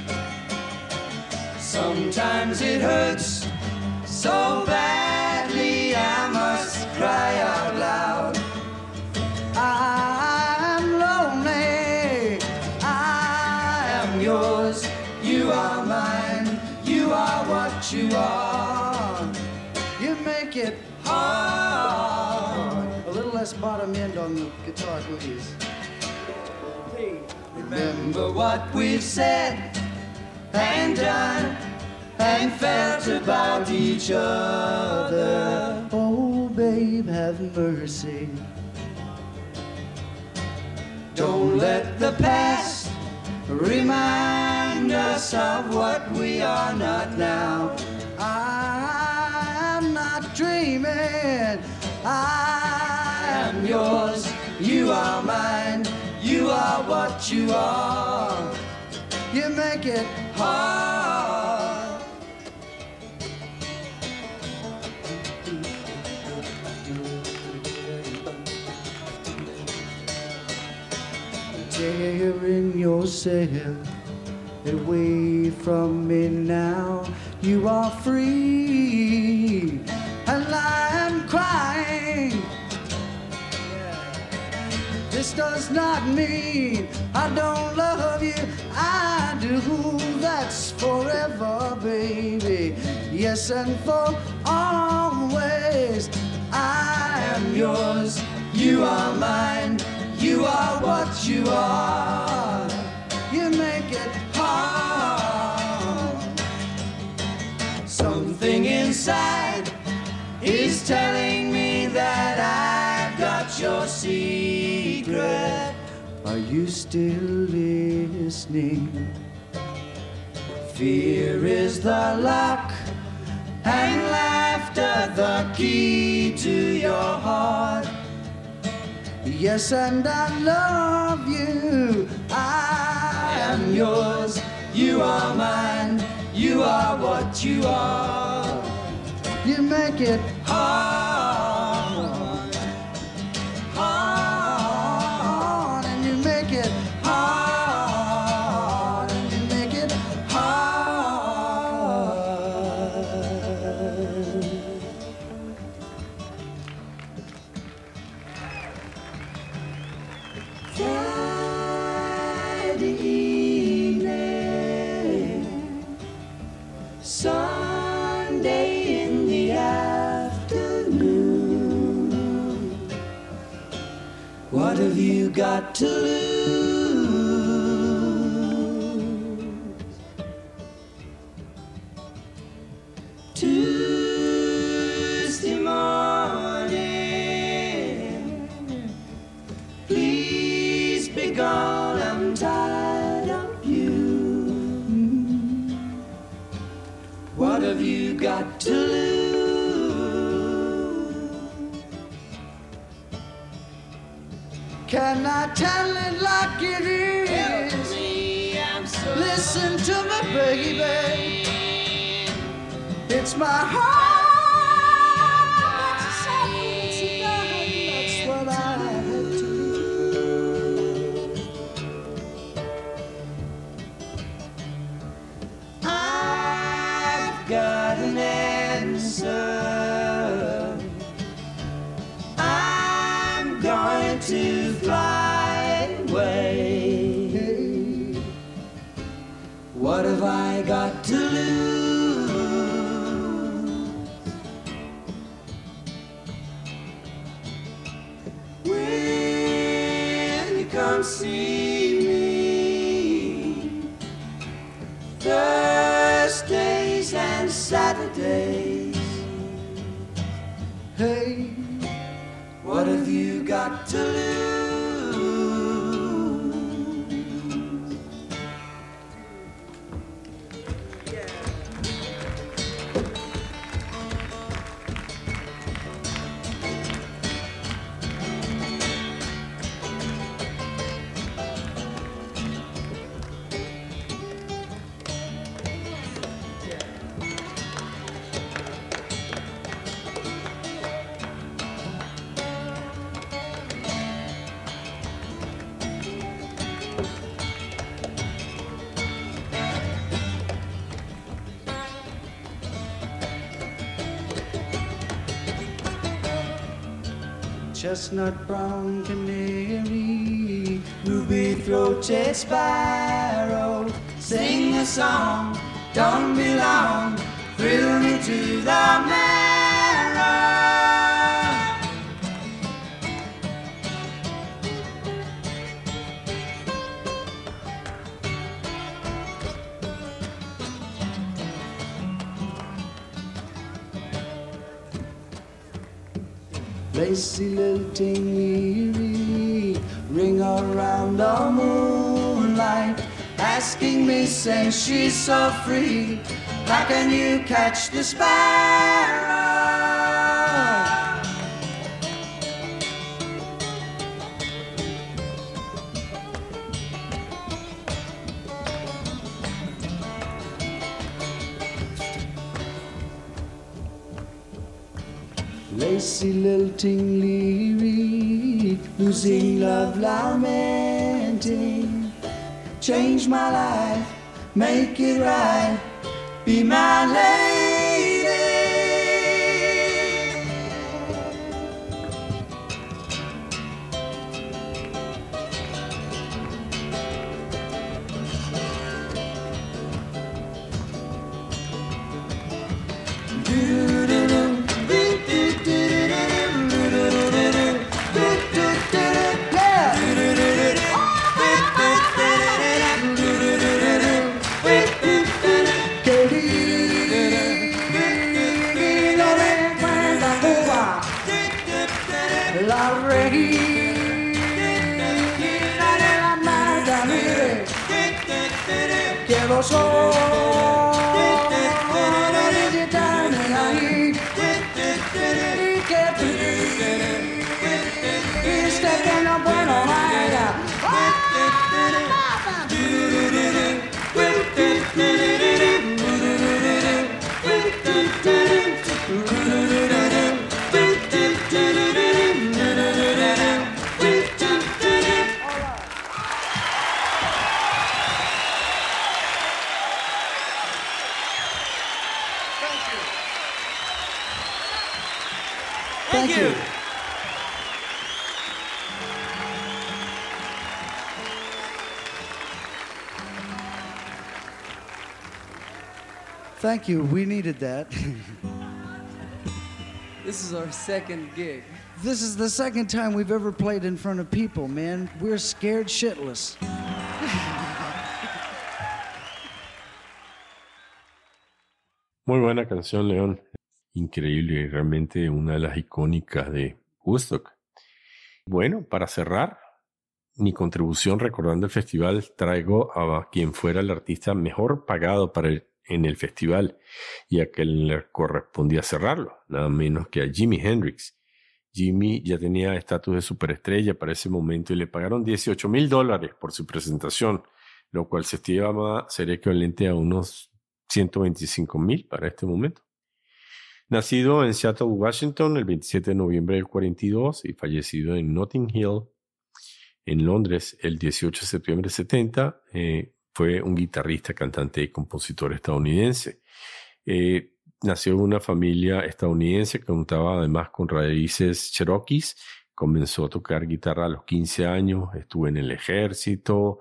Sometimes it hurts so badly I must cry out loud. I'm lonely. I am yours. You are mine. You are what you are. You make it hard. A little less bottom end on the guitar, please. Remember what we've said and done and felt about each other. Oh, babe, have mercy. Don't let the past remind us of what we are not now. I'm not dreaming. I am yours. You are mine. You are what you are. You make it hard. Tearing yourself away from me now. You are free, and I am crying. This does not mean I don't love you. I do. That's forever, baby. Yes, and for always. I am yours. You are mine. You are what you are. You make it hard. Something inside is telling me that I've got your secret. Are you still listening? Fear is the lock and laughter the key to your heart. Yes, and I love you. I am yours. You are mine. You are what you are. You make it hard, hard, and you make it hard, and you make it hard. Friday evening, Sunday in the afternoon. What have you got to lose? Tuesday morning, please be gone, I'm tired of you. What have you got to lose? Can I tell it like it is? Me, I'm so listen to me, baby. It's my heart. That's what I had to do. got an answer. I'm going to fly away. What have I got to lose? When you come see me Thursdays and Saturdays, hey, what have you got to lose? Chestnut brown canary, ruby-throated sparrow, sing a song, don't be long, thrill me to the marrow. Lacy lilting eerie, ring around the moonlight, asking me since she's so free, how can you catch the sparrow? Lacy lilting leery, losing love lamenting, change my life, make it right, be my lady. Quiero solo visitarme ahí y que triste que no puedo bailar. Thank you. Thank you. We needed that. This is our second gig. This is the second time we've ever played in front of people, man. We're scared shitless. Muy buena canción, León. Increíble, realmente una de las icónicas de Woodstock. Bueno, para cerrar mi contribución recordando el festival, traigo a quien fuera el artista mejor pagado para el, en el festival y a quien le correspondía cerrarlo, nada menos que a Jimi Hendrix. Jimi ya tenía estatus de superestrella para ese momento y le pagaron dieciocho mil dólares por su presentación, lo cual se estima ser equivalente a unos ciento veinticinco mil para este momento. Nacido en Seattle, Washington, el veintisiete de noviembre del cuarenta y dos y fallecido en Notting Hill, en Londres, el dieciocho de septiembre del setenta, eh, fue un guitarrista, cantante y compositor estadounidense. Eh, nació en una familia estadounidense que contaba además con raíces cherokees. Comenzó a tocar guitarra a los quince años, estuvo en el ejército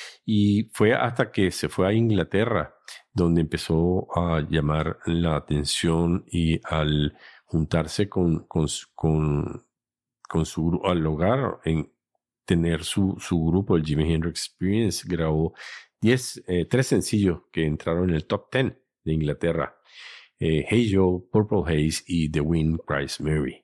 y fue hasta que se fue a Inglaterra donde empezó a llamar la atención y al juntarse con, con, con, con su al lograr en tener su, su grupo, el Jimi Hendrix Experience, grabó diez, eh, tres sencillos que entraron en el top ten de Inglaterra. Eh, Hey Joe, Purple Haze y The Wind Cries Mary.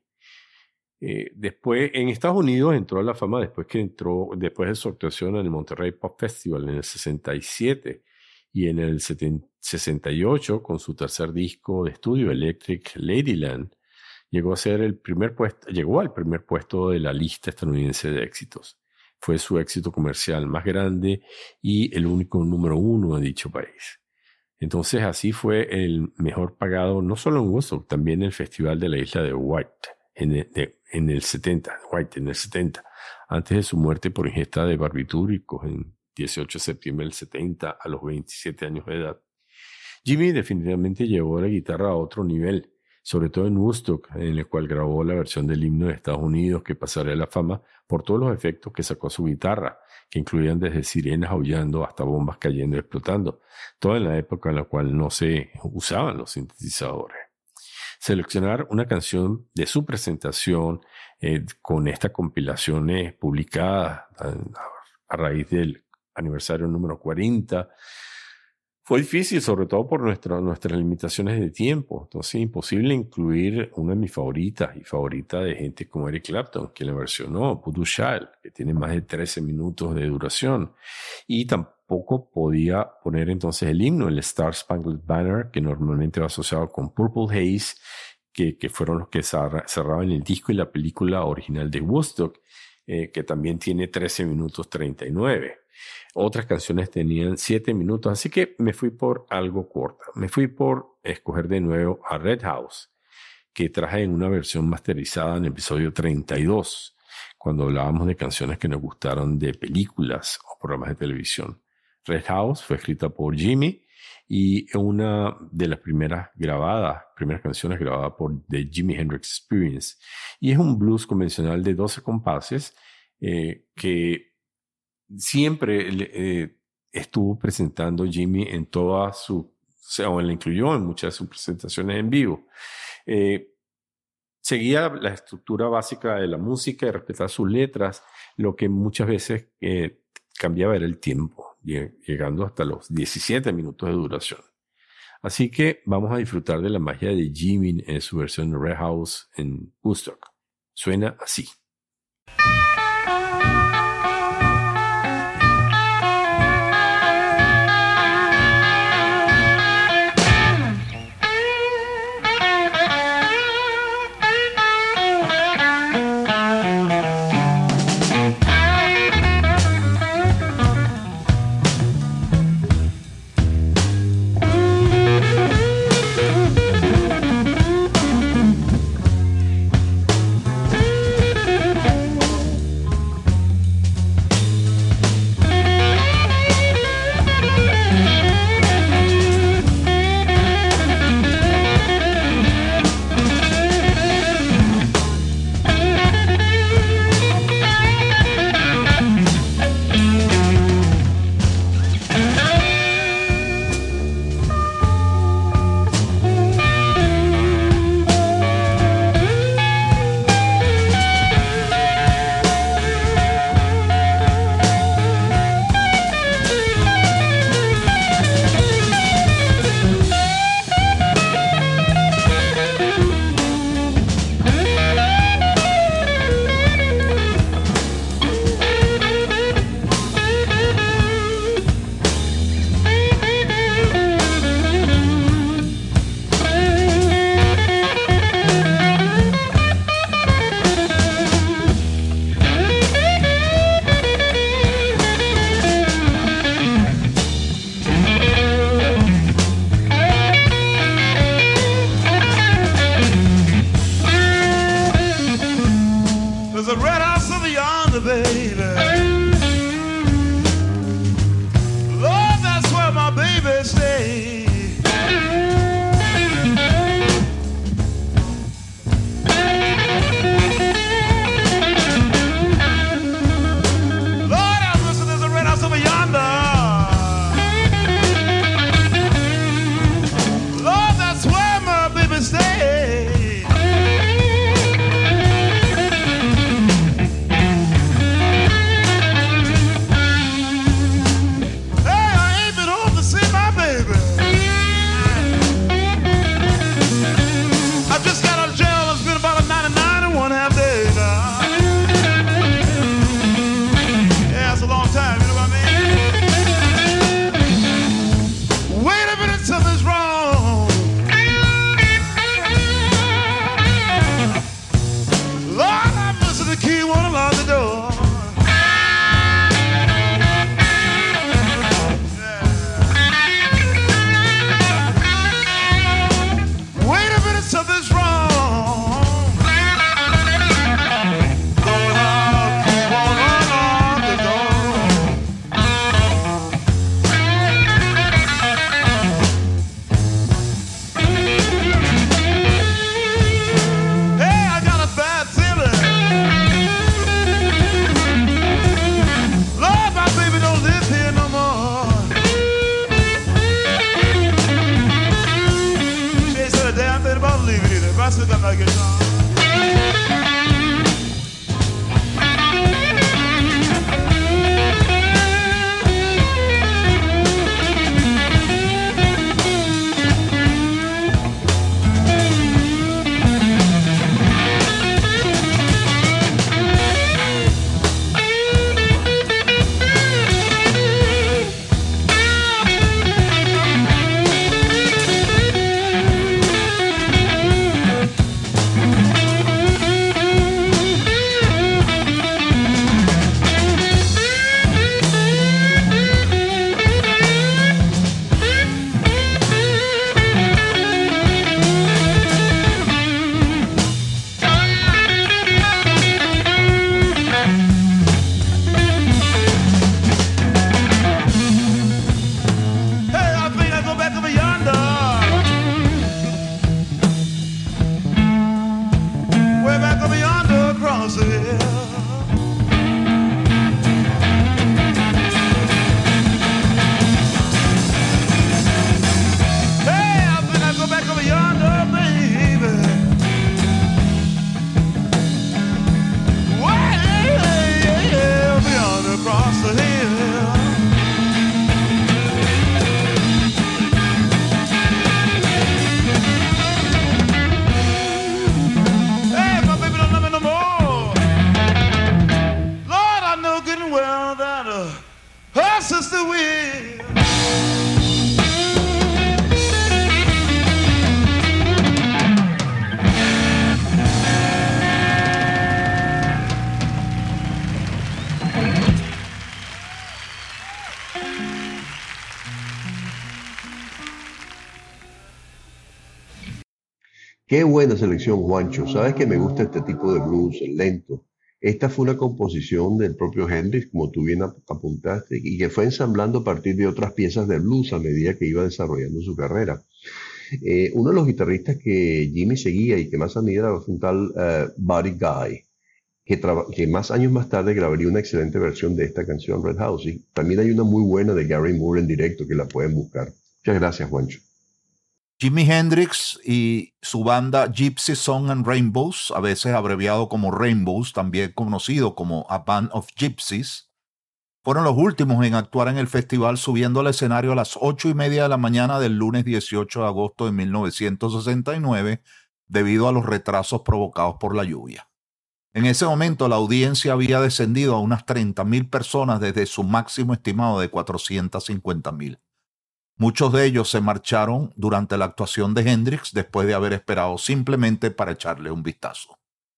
Eh, después, en Estados Unidos entró a la fama después que entró, después de su actuación en el Monterrey Pop Festival en el sesenta y siete y en el sesenta y ocho con su tercer disco de estudio Electric Ladyland, llegó a ser el primer puesto, llegó al primer puesto de la lista estadounidense de éxitos. Fue su éxito comercial más grande y el único número uno de dicho país. Entonces así fue el mejor pagado no solo en Woodstock, también en el Festival de la Isla de White en el, de, en el setenta, White en el setenta, antes de su muerte por ingesta de barbitúricos en dieciocho de septiembre del setenta a los veintisiete años de edad. Jimi definitivamente llevó la guitarra a otro nivel, sobre todo en Woodstock, en el cual grabó la versión del himno de Estados Unidos que pasaría a la fama por todos los efectos que sacó a su guitarra, que incluían desde sirenas aullando hasta bombas cayendo y explotando, todo en la época en la cual no se usaban los sintetizadores. Seleccionar una canción de su presentación eh, con estas compilaciones publicadas a, a raíz del aniversario número cuarenta fue difícil, sobre todo por nuestra, nuestras limitaciones de tiempo. Entonces, imposible incluir una de mis favoritas y favorita de gente como Eric Clapton, que la versionó, Voodoo Child, que tiene más de trece minutos de duración. Y tampoco podía poner entonces el himno, el Star Spangled Banner, que normalmente va asociado con Purple Haze, que, que fueron los que cerraban el disco y la película original de Woodstock, eh, que también tiene trece minutos treinta y nueve. Otras canciones tenían siete minutos, así que me fui por algo corta. Me fui por escoger de nuevo a Red House, que traje en una versión masterizada en el episodio treinta y dos, cuando hablábamos de canciones que nos gustaron de películas o programas de televisión. Red House fue escrita por Jimi y una de las primeras grabadas, primeras canciones grabadas por The Jimi Hendrix Experience. Y es un blues convencional de doce compases eh, que siempre eh, estuvo presentando Jimi en toda su, o sea, o la incluyó en muchas de sus presentaciones en vivo. Eh, seguía la estructura básica de la música y respetaba sus letras, lo que muchas veces eh, cambiaba era el tiempo, llegando hasta los diecisiete minutos de duración. Así que vamos a disfrutar de la magia de Jimi en su versión de Red House en Woodstock. Suena así. still got my guitar. Qué buena selección, Juancho. Sabes que me gusta este tipo de blues, el lento. Esta fue una composición del propio Hendrix, como tú bien ap- apuntaste, y que fue ensamblando a partir de otras piezas de blues a medida que iba desarrollando su carrera. Eh, uno de los guitarristas que Jimmy seguía y que más admiraba fue un tal eh, Buddy Guy, que, traba- que más años más tarde grabaría una excelente versión de esta canción, Red House. Y también hay una muy buena de Gary Moore en directo que la pueden buscar. Muchas gracias, Juancho. Jimi Hendrix y su banda Gypsy Song and Rainbows, a veces abreviado como Rainbows, también conocido como A Band of Gypsies, fueron los últimos en actuar en el festival, subiendo al escenario a las ocho y media de la mañana del lunes dieciocho de agosto de mil novecientos sesenta y nueve debido a los retrasos provocados por la lluvia. En ese momento la audiencia había descendido a unas treinta mil personas desde su máximo estimado de cuatrocientas cincuenta mil. Muchos de ellos se marcharon durante la actuación de Hendrix después de haber esperado simplemente para echarle un vistazo.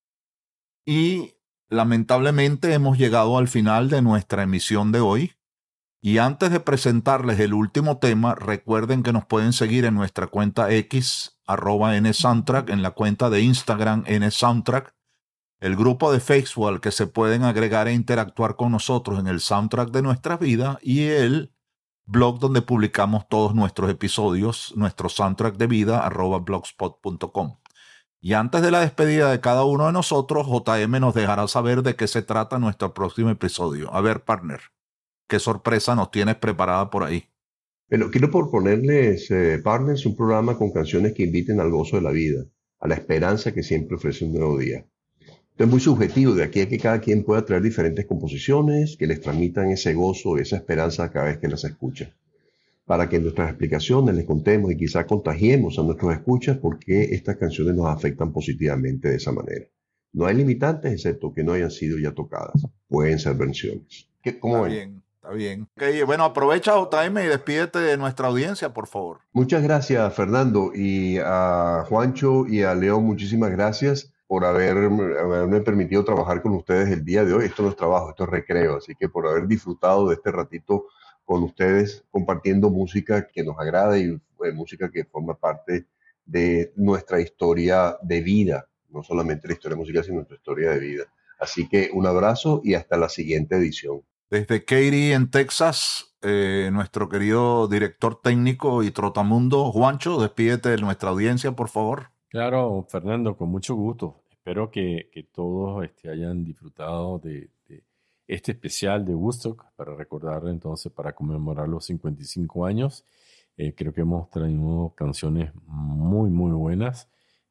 Y lamentablemente hemos llegado al final de nuestra emisión de hoy. Y antes de presentarles el último tema, recuerden que nos pueden seguir en nuestra cuenta X, arroba nsoundtrack, en la cuenta de Instagram nsoundtrack, el grupo de Facebook al que se pueden agregar e interactuar con nosotros en el soundtrack de nuestras vidas y el blog donde publicamos todos nuestros episodios, nuestro soundtrack de vida, arroba blogspot punto com. Y antes de la despedida de cada uno de nosotros, J M nos dejará saber de qué se trata nuestro próximo episodio. A ver, partner, ¿qué sorpresa nos tienes preparada por ahí? Bueno, quiero proponerles, eh, partners, un programa con canciones que inviten al gozo de la vida, a la esperanza que siempre ofrece un nuevo día. Esto es muy subjetivo, de aquí a que cada quien pueda traer diferentes composiciones que les transmitan ese gozo, esa esperanza cada vez que las escucha. Para que en nuestras explicaciones les contemos y quizá contagiemos a nuestros escuchas por qué estas canciones nos afectan positivamente de esa manera. No hay limitantes excepto que no hayan sido ya tocadas. Pueden ser versiones. ¿Qué, ¿Cómo Está ven? bien, está bien. Okay, bueno, aprovecha J M y despídete de nuestra audiencia, por favor. Muchas gracias, Fernando, y a Juancho y a Leo, muchísimas gracias por haber, haberme permitido trabajar con ustedes el día de hoy. Esto no es trabajo, esto es recreo, así que por haber disfrutado de este ratito con ustedes, compartiendo música que nos agrada y eh, música que forma parte de nuestra historia de vida, no solamente la historia musical, sino nuestra historia de vida. Así que un abrazo y hasta la siguiente edición. Desde Katy, en Texas, eh, nuestro querido director técnico y trotamundo, Juancho, despídete de nuestra audiencia, por favor. Claro, Fernando, con mucho gusto. Espero que, que todos este, hayan disfrutado de, de este especial de Woodstock para recordar entonces, para conmemorar los cincuenta y cinco años. Eh, creo que hemos traído canciones muy, muy buenas.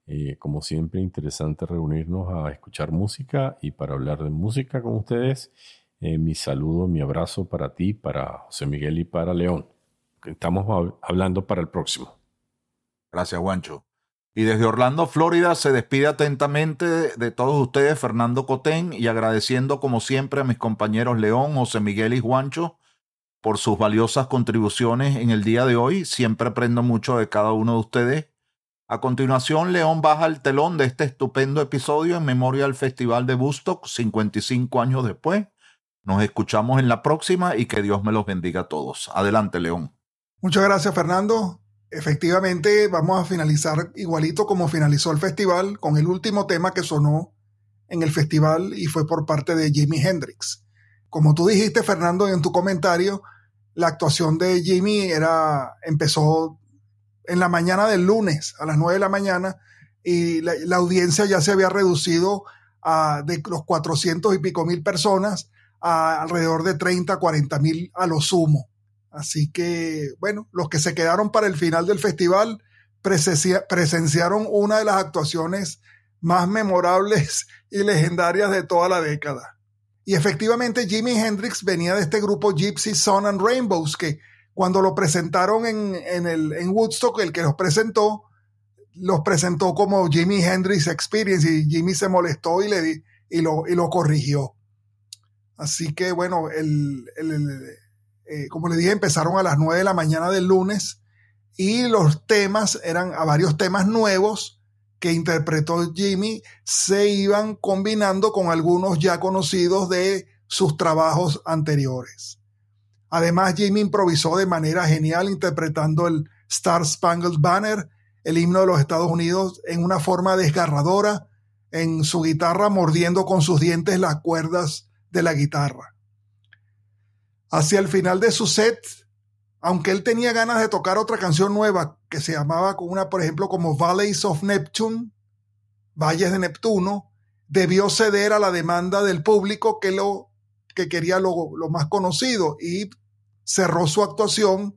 Eh, como siempre, interesante reunirnos a escuchar música y para hablar de música con ustedes. Eh, mi saludo, mi abrazo para ti, para José Miguel y para León. Estamos hab- hablando para el próximo. Gracias, Juancho. Y desde Orlando, Florida, se despide atentamente de, de todos ustedes Fernando Cotén y agradeciendo como siempre a mis compañeros León, José Miguel y Juancho por sus valiosas contribuciones en el día de hoy. Siempre aprendo mucho de cada uno de ustedes. A continuación, León baja el telón de este estupendo episodio en memoria del Festival de Woodstock cincuenta y cinco años después. Nos escuchamos en la próxima y que Dios me los bendiga a todos. Adelante, León. Muchas gracias, Fernando. Efectivamente, vamos a finalizar igualito como finalizó el festival, con el último tema que sonó en el festival y fue por parte de Jimi Hendrix. Como tú dijiste, Fernando, en tu comentario, la actuación de Jimi era, empezó en la mañana del lunes, a las nueve de la mañana, y la, la audiencia ya se había reducido a, de los cuatrocientos y pico mil personas a alrededor de treinta, cuarenta mil a lo sumo. Así que, bueno, los que se quedaron para el final del festival presencia, presenciaron una de las actuaciones más memorables y legendarias de toda la década. Y efectivamente Jimi Hendrix venía de este grupo Gypsy Sun and Rainbows, que cuando lo presentaron en, en, el, en Woodstock, el que los presentó, los presentó como Jimi Hendrix Experience, y Jimi se molestó y, le di, y, lo, y lo corrigió. Así que, bueno, el... el, el Eh, como les dije, empezaron a las nueve de la mañana del lunes y los temas eran a varios temas nuevos que interpretó Jimi, se iban combinando con algunos ya conocidos de sus trabajos anteriores. Además, Jimi improvisó de manera genial interpretando el Star Spangled Banner, el himno de los Estados Unidos, en una forma desgarradora, en su guitarra mordiendo con sus dientes las cuerdas de la guitarra. Hacia el final de su set, aunque él tenía ganas de tocar otra canción nueva que se llamaba con una, por ejemplo, como Valleys of Neptune, Valles de Neptuno, debió ceder a la demanda del público que, lo, que quería lo, lo más conocido y cerró su actuación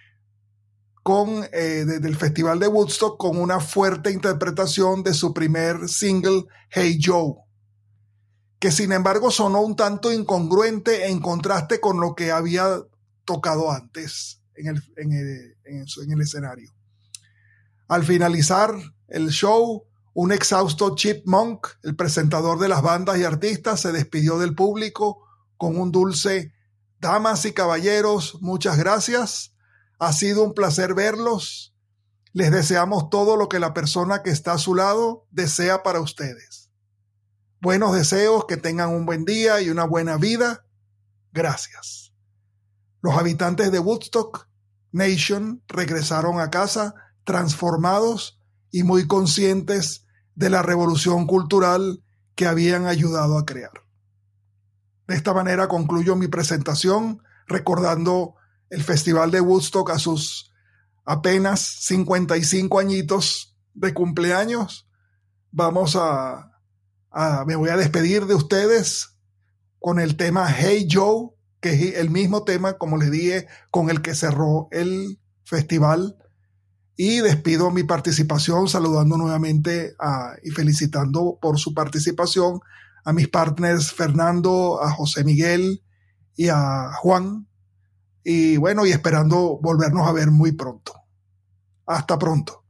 con, eh, desde el Festival de Woodstock con una fuerte interpretación de su primer single, Hey Joe, que sin embargo sonó un tanto incongruente en contraste con lo que había tocado antes en el, en el, en el, en el escenario. Al finalizar el show, un exhausto Chip Monk, el presentador de las bandas y artistas, se despidió del público con un dulce: damas y caballeros, muchas gracias. Ha sido un placer verlos. Les deseamos todo lo que la persona que está a su lado desea para ustedes. Buenos deseos, que tengan un buen día y una buena vida. Gracias. Los habitantes de Woodstock Nation regresaron a casa transformados y muy conscientes de la revolución cultural que habían ayudado a crear. De esta manera concluyo mi presentación recordando el Festival de Woodstock a sus apenas cincuenta y cinco añitos de cumpleaños. Vamos a Ah, me voy a despedir de ustedes con el tema Hey Joe, que es el mismo tema, como les dije, con el que cerró el festival. Y despido mi participación saludando nuevamente a, y felicitando por su participación a mis partners Fernando, a José Miguel y a Juan. Y bueno, y esperando volvernos a ver muy pronto. Hasta pronto.